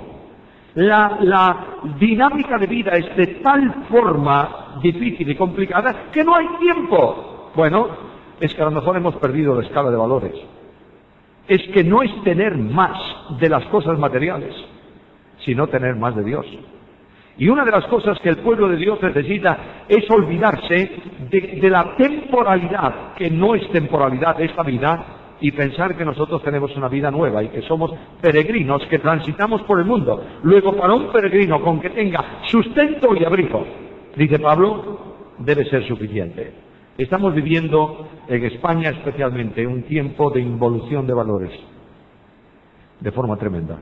La dinámica de vida es de tal forma difícil y complicada que no hay tiempo. Bueno, es que a lo mejor hemos perdido la escala de valores. Es que no es tener más de las cosas materiales, sino tener más de Dios. Y una de las cosas que el pueblo de Dios necesita es olvidarse de la temporalidad, que no es temporalidad de esta vida, y pensar que nosotros tenemos una vida nueva y que somos peregrinos que transitamos por el mundo. Luego, para un peregrino con que tenga sustento y abrigo, dice Pablo, debe ser suficiente. Estamos viviendo en España especialmente un tiempo de involución de valores, de forma tremenda.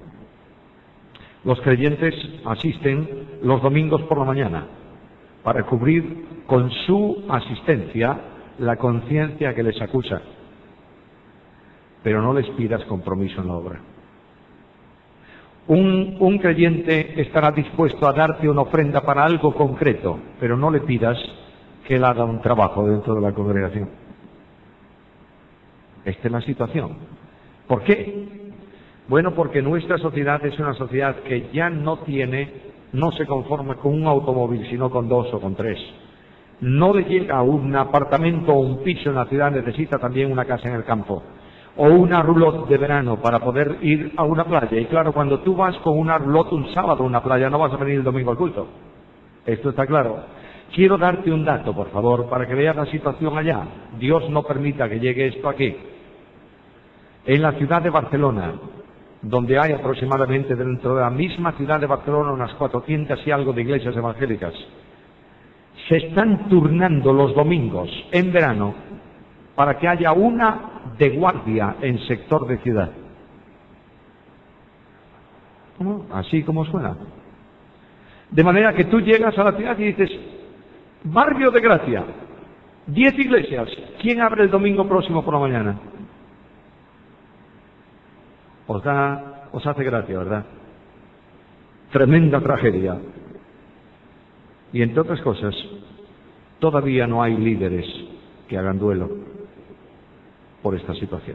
Los creyentes asisten los domingos por la mañana para cubrir con su asistencia la conciencia que les acusa, pero no les pidas compromiso en la obra. Un creyente estará dispuesto a darte una ofrenda para algo concreto, pero no le pidas que él haga un trabajo dentro de la congregación. Esta es la situación. ¿Por qué? Bueno, porque nuestra sociedad es una sociedad que ya no se conforma con un automóvil, sino con 2 o con 3. No le llega a un apartamento o un piso en la ciudad, necesita también una casa en el campo. o una roulotte de verano para poder ir a una playa. Y claro, cuando tú vas con una roulotte un sábado a una playa, no vas a venir el domingo al culto. Esto está claro. Quiero darte un dato, por favor, para que veas la situación allá. Dios no permita que llegue esto aquí. En la ciudad de Barcelona, donde hay aproximadamente dentro de la misma ciudad de Barcelona unas 400 y algo de iglesias evangélicas, se están turnando los domingos en verano para que haya una de guardia en sector de ciudad. ¿Cómo? Así como suena. De manera que tú llegas a la ciudad y dices, barrio de Gracia, 10 iglesias, ¿quién abre el domingo próximo por la mañana? Os hace gracia, ¿verdad? Tremenda tragedia. Y entre otras cosas, todavía no hay líderes que hagan duelo por esta situación.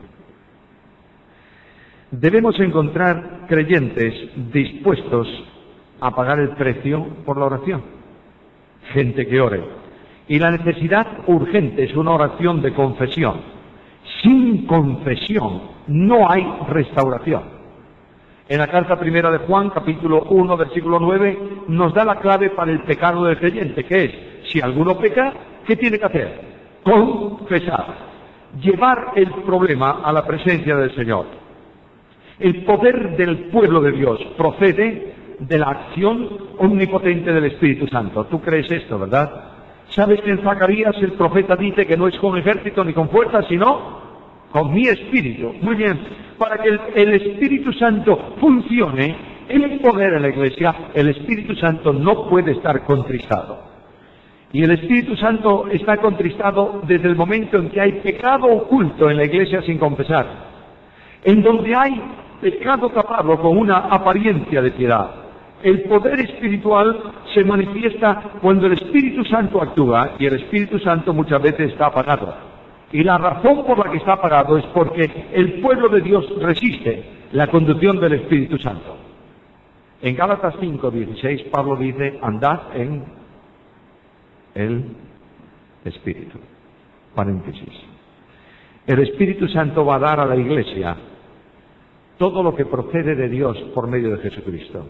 Debemos encontrar creyentes dispuestos a pagar el precio por la oración. Gente que ore. Y la necesidad urgente es una oración de confesión. Sin confesión no hay restauración. En la carta primera de Juan, capítulo 1, versículo 9, nos da la clave para el pecado del creyente, que es, si alguno peca, ¿qué tiene que hacer? Confesar. Llevar el problema a la presencia del Señor. El poder del pueblo de Dios procede de la acción omnipotente del Espíritu Santo. ¿Tú crees esto, verdad? ¿Sabes que en Zacarías el profeta dice que no es con ejército ni con fuerza, sino con mi espíritu? Muy bien. Para que el Espíritu Santo funcione en poder en la iglesia, el Espíritu Santo no puede estar contristado. Y el Espíritu Santo está contristado desde el momento en que hay pecado oculto en la iglesia sin confesar. En donde hay pecado tapado con una apariencia de piedad. El poder espiritual se manifiesta cuando el Espíritu Santo actúa, y el Espíritu Santo muchas veces está apagado. Y la razón por la que está apagado es porque el pueblo de Dios resiste la conducción del Espíritu Santo. En Gálatas 5:16 Pablo dice, andad en el Espíritu. Paréntesis. El Espíritu Santo va a dar a la iglesia todo lo que procede de Dios por medio de Jesucristo.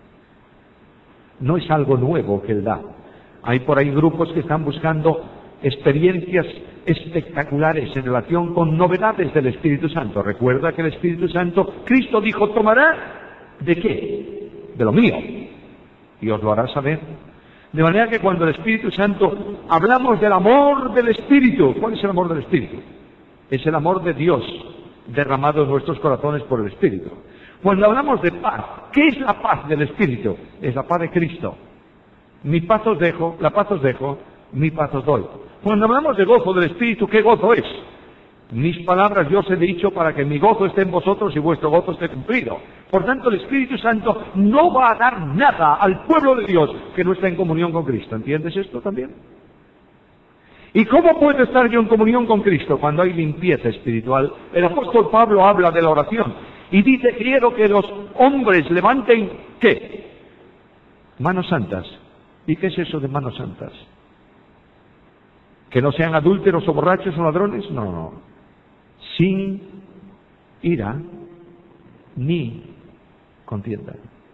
No es algo nuevo que Él da. Hay por ahí grupos que están buscando experiencias espectaculares en relación con novedades del Espíritu Santo. Recuerda que el Espíritu Santo, Cristo dijo, tomará ¿de qué? De lo mío. Y os lo hará saber. De manera que cuando el Espíritu Santo, hablamos del amor del Espíritu. ¿Cuál es el amor del Espíritu? Es el amor de Dios derramado en nuestros corazones por el Espíritu. Cuando hablamos de paz, ¿qué es la paz del Espíritu? Es la paz de Cristo. Mi paz os dejo, la paz os dejo, mi paz os doy. Cuando hablamos de gozo del Espíritu, ¿qué gozo es? Mis palabras yo os he dicho para que mi gozo esté en vosotros y vuestro gozo esté cumplido. Por tanto, el Espíritu Santo no va a dar nada al pueblo de Dios que no está en comunión con Cristo. ¿Entiendes esto también? ¿Y cómo puedo estar yo en comunión con Cristo? Cuando hay limpieza espiritual. El apóstol Pablo habla de la oración y dice, quiero que los hombres levanten, ¿qué? Manos santas. ¿Y qué es eso de manos santas? ¿Que no sean adúlteros o borrachos o ladrones? No. Sin ira ni contienda.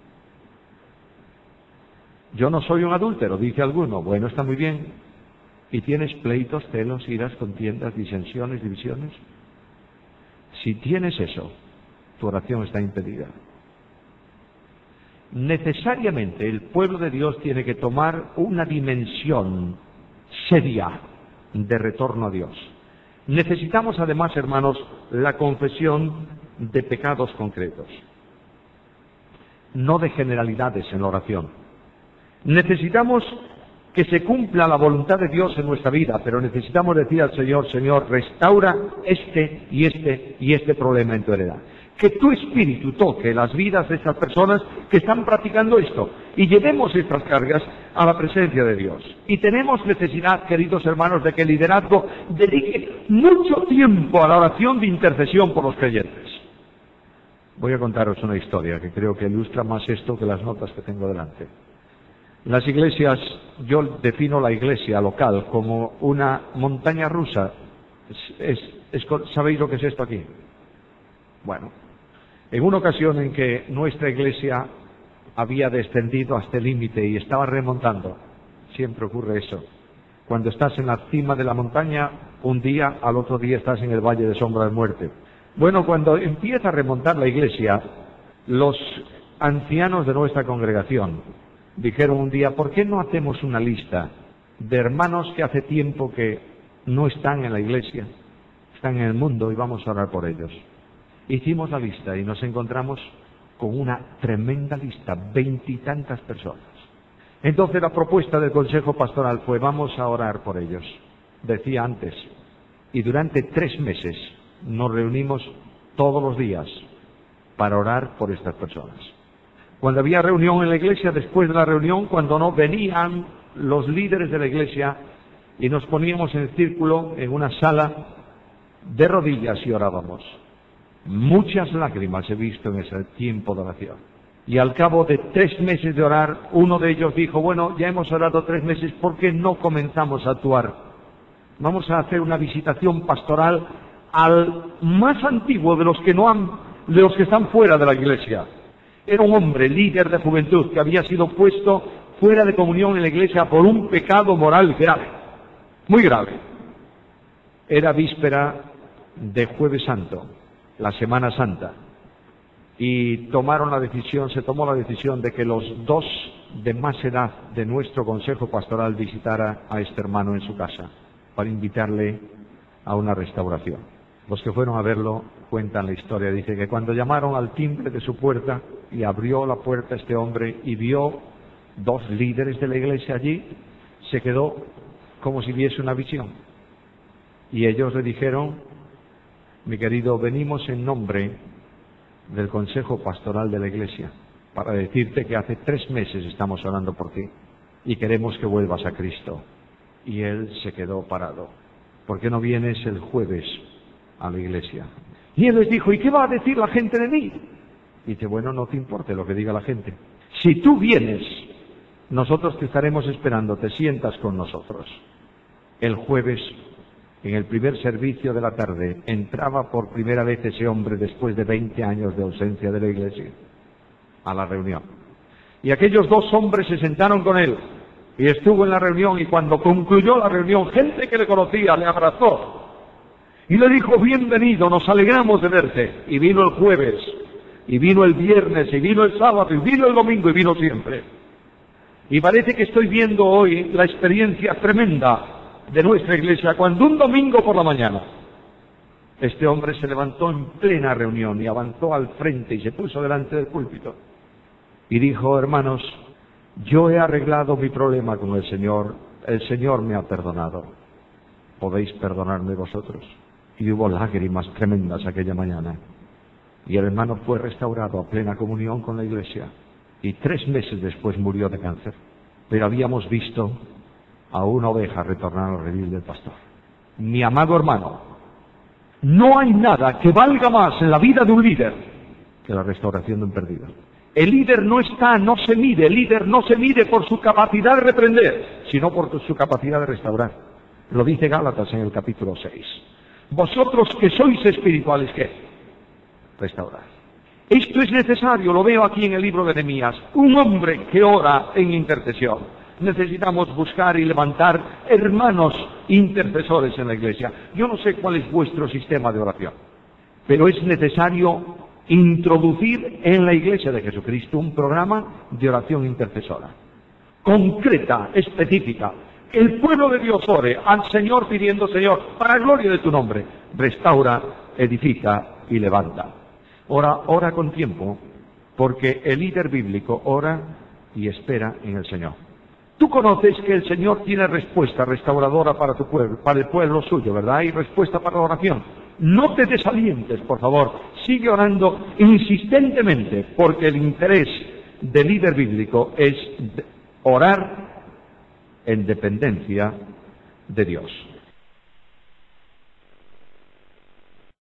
Yo no soy un adúltero, dice alguno. Bueno, está muy bien. ¿Y tienes pleitos, celos, iras, contiendas, disensiones, divisiones? Si tienes eso, tu oración está impedida. Necesariamente el pueblo de Dios tiene que tomar una dimensión seria de retorno a Dios. Necesitamos además, hermanos, la confesión de pecados concretos, no de generalidades en la oración. Necesitamos que se cumpla la voluntad de Dios en nuestra vida, pero necesitamos decir al Señor, Señor, restaura este y este y este problema en tu heredad. Que tu Espíritu toque las vidas de estas personas que están practicando esto y llevemos estas cargas a la presencia de Dios. Y tenemos necesidad, queridos hermanos, de que el liderazgo dedique mucho tiempo a la oración de intercesión por los creyentes. Voy a contaros una historia que creo que ilustra más esto que las notas que tengo delante. Las iglesias, yo defino la iglesia local como una montaña rusa. ¿Sabéis lo que es esto aquí? Bueno, en una ocasión en que nuestra iglesia había descendido hasta el límite y estaba remontando, siempre ocurre eso. Cuando estás en la cima de la montaña, un día, al otro día estás en el valle de sombra de muerte. Bueno, cuando empieza a remontar la iglesia, los ancianos de nuestra congregación dijeron un día, ¿por qué no hacemos una lista de hermanos que hace tiempo que no están en la iglesia, están en el mundo, y vamos a orar por ellos? Hicimos la lista y nos encontramos con una tremenda lista, 20 y tantas personas. Entonces la propuesta del Consejo Pastoral fue, vamos a orar por ellos. Decía antes, y durante 3 meses nos reunimos todos los días para orar por estas personas. Cuando había reunión en la iglesia, después de la reunión, cuando no, venían los líderes de la iglesia y nos poníamos en círculo en una sala de rodillas y orábamos. Muchas lágrimas he visto en ese tiempo de oración. Y al cabo de 3 meses de orar, uno de ellos dijo, bueno, ya hemos orado 3 meses, ¿por qué no comenzamos a actuar? Vamos a hacer una visitación pastoral al más antiguo de los que están fuera de la iglesia. Era un hombre, líder de juventud, que había sido puesto fuera de comunión en la iglesia por un pecado moral grave, muy grave. Era víspera de Jueves Santo, la Semana Santa, y se tomó la decisión de que los 2 de más edad de nuestro Consejo Pastoral visitara a este hermano en su casa, para invitarle a una restauración. Los que fueron a verlo cuentan la historia. Dice que cuando llamaron al timbre de su puerta y abrió la puerta este hombre y vio 2 líderes de la iglesia allí, se quedó como si viese una visión. Y ellos le dijeron, mi querido, venimos en nombre del Consejo Pastoral de la iglesia para decirte que hace 3 meses estamos orando por ti y queremos que vuelvas a Cristo. Y él se quedó parado. ¿Por qué no vienes el jueves a la iglesia? Y él les dijo, ¿y qué va a decir la gente de mí? Y dice, bueno, no te importe lo que diga la gente. Si tú vienes, nosotros te estaremos esperando, te sientas con nosotros. El jueves, en el primer servicio de la tarde, entraba por primera vez ese hombre después de 20 años de ausencia de la iglesia a la reunión. Y aquellos 2 hombres se sentaron con él y estuvo en la reunión, y cuando concluyó la reunión, gente que le conocía le abrazó y le dijo, bienvenido, nos alegramos de verte. Y vino el jueves, y vino el viernes, y vino el sábado, y vino el domingo, y vino siempre. Y parece que estoy viendo hoy la experiencia tremenda de nuestra iglesia, cuando un domingo por la mañana este hombre se levantó en plena reunión y avanzó al frente y se puso delante del púlpito y dijo, hermanos, yo he arreglado mi problema con el Señor me ha perdonado, ¿podéis perdonarme vosotros? Y hubo lágrimas tremendas aquella mañana, y el hermano fue restaurado a plena comunión con la iglesia, y 3 meses después murió de cáncer. Pero habíamos visto a una oveja retornar al redil del pastor. Mi amado hermano, no hay nada que valga más en la vida de un líder que la restauración de un perdido. El líder no se mide, el líder no se mide por su capacidad de reprender, sino por su capacidad de restaurar. Lo dice Gálatas en el capítulo 6. Vosotros que sois espirituales, ¿qué? Restaurar. Esto es necesario, lo veo aquí en el libro de Nehemías, un hombre que ora en intercesión. Necesitamos buscar y levantar hermanos intercesores en la iglesia. Yo no sé cuál es vuestro sistema de oración, pero es necesario introducir en la iglesia de Jesucristo un programa de oración intercesora, concreta, específica. El pueblo de Dios ore al Señor pidiendo, Señor, para gloria de tu nombre, restaura, edifica y levanta. Ora con tiempo, porque el líder bíblico ora y espera en el Señor. Tú conoces que el Señor tiene respuesta restauradora para tu pueblo, para el pueblo suyo, ¿verdad? Hay respuesta para la oración. No te desalientes, por favor. Sigue orando insistentemente, porque el interés del líder bíblico es orar en dependencia de Dios.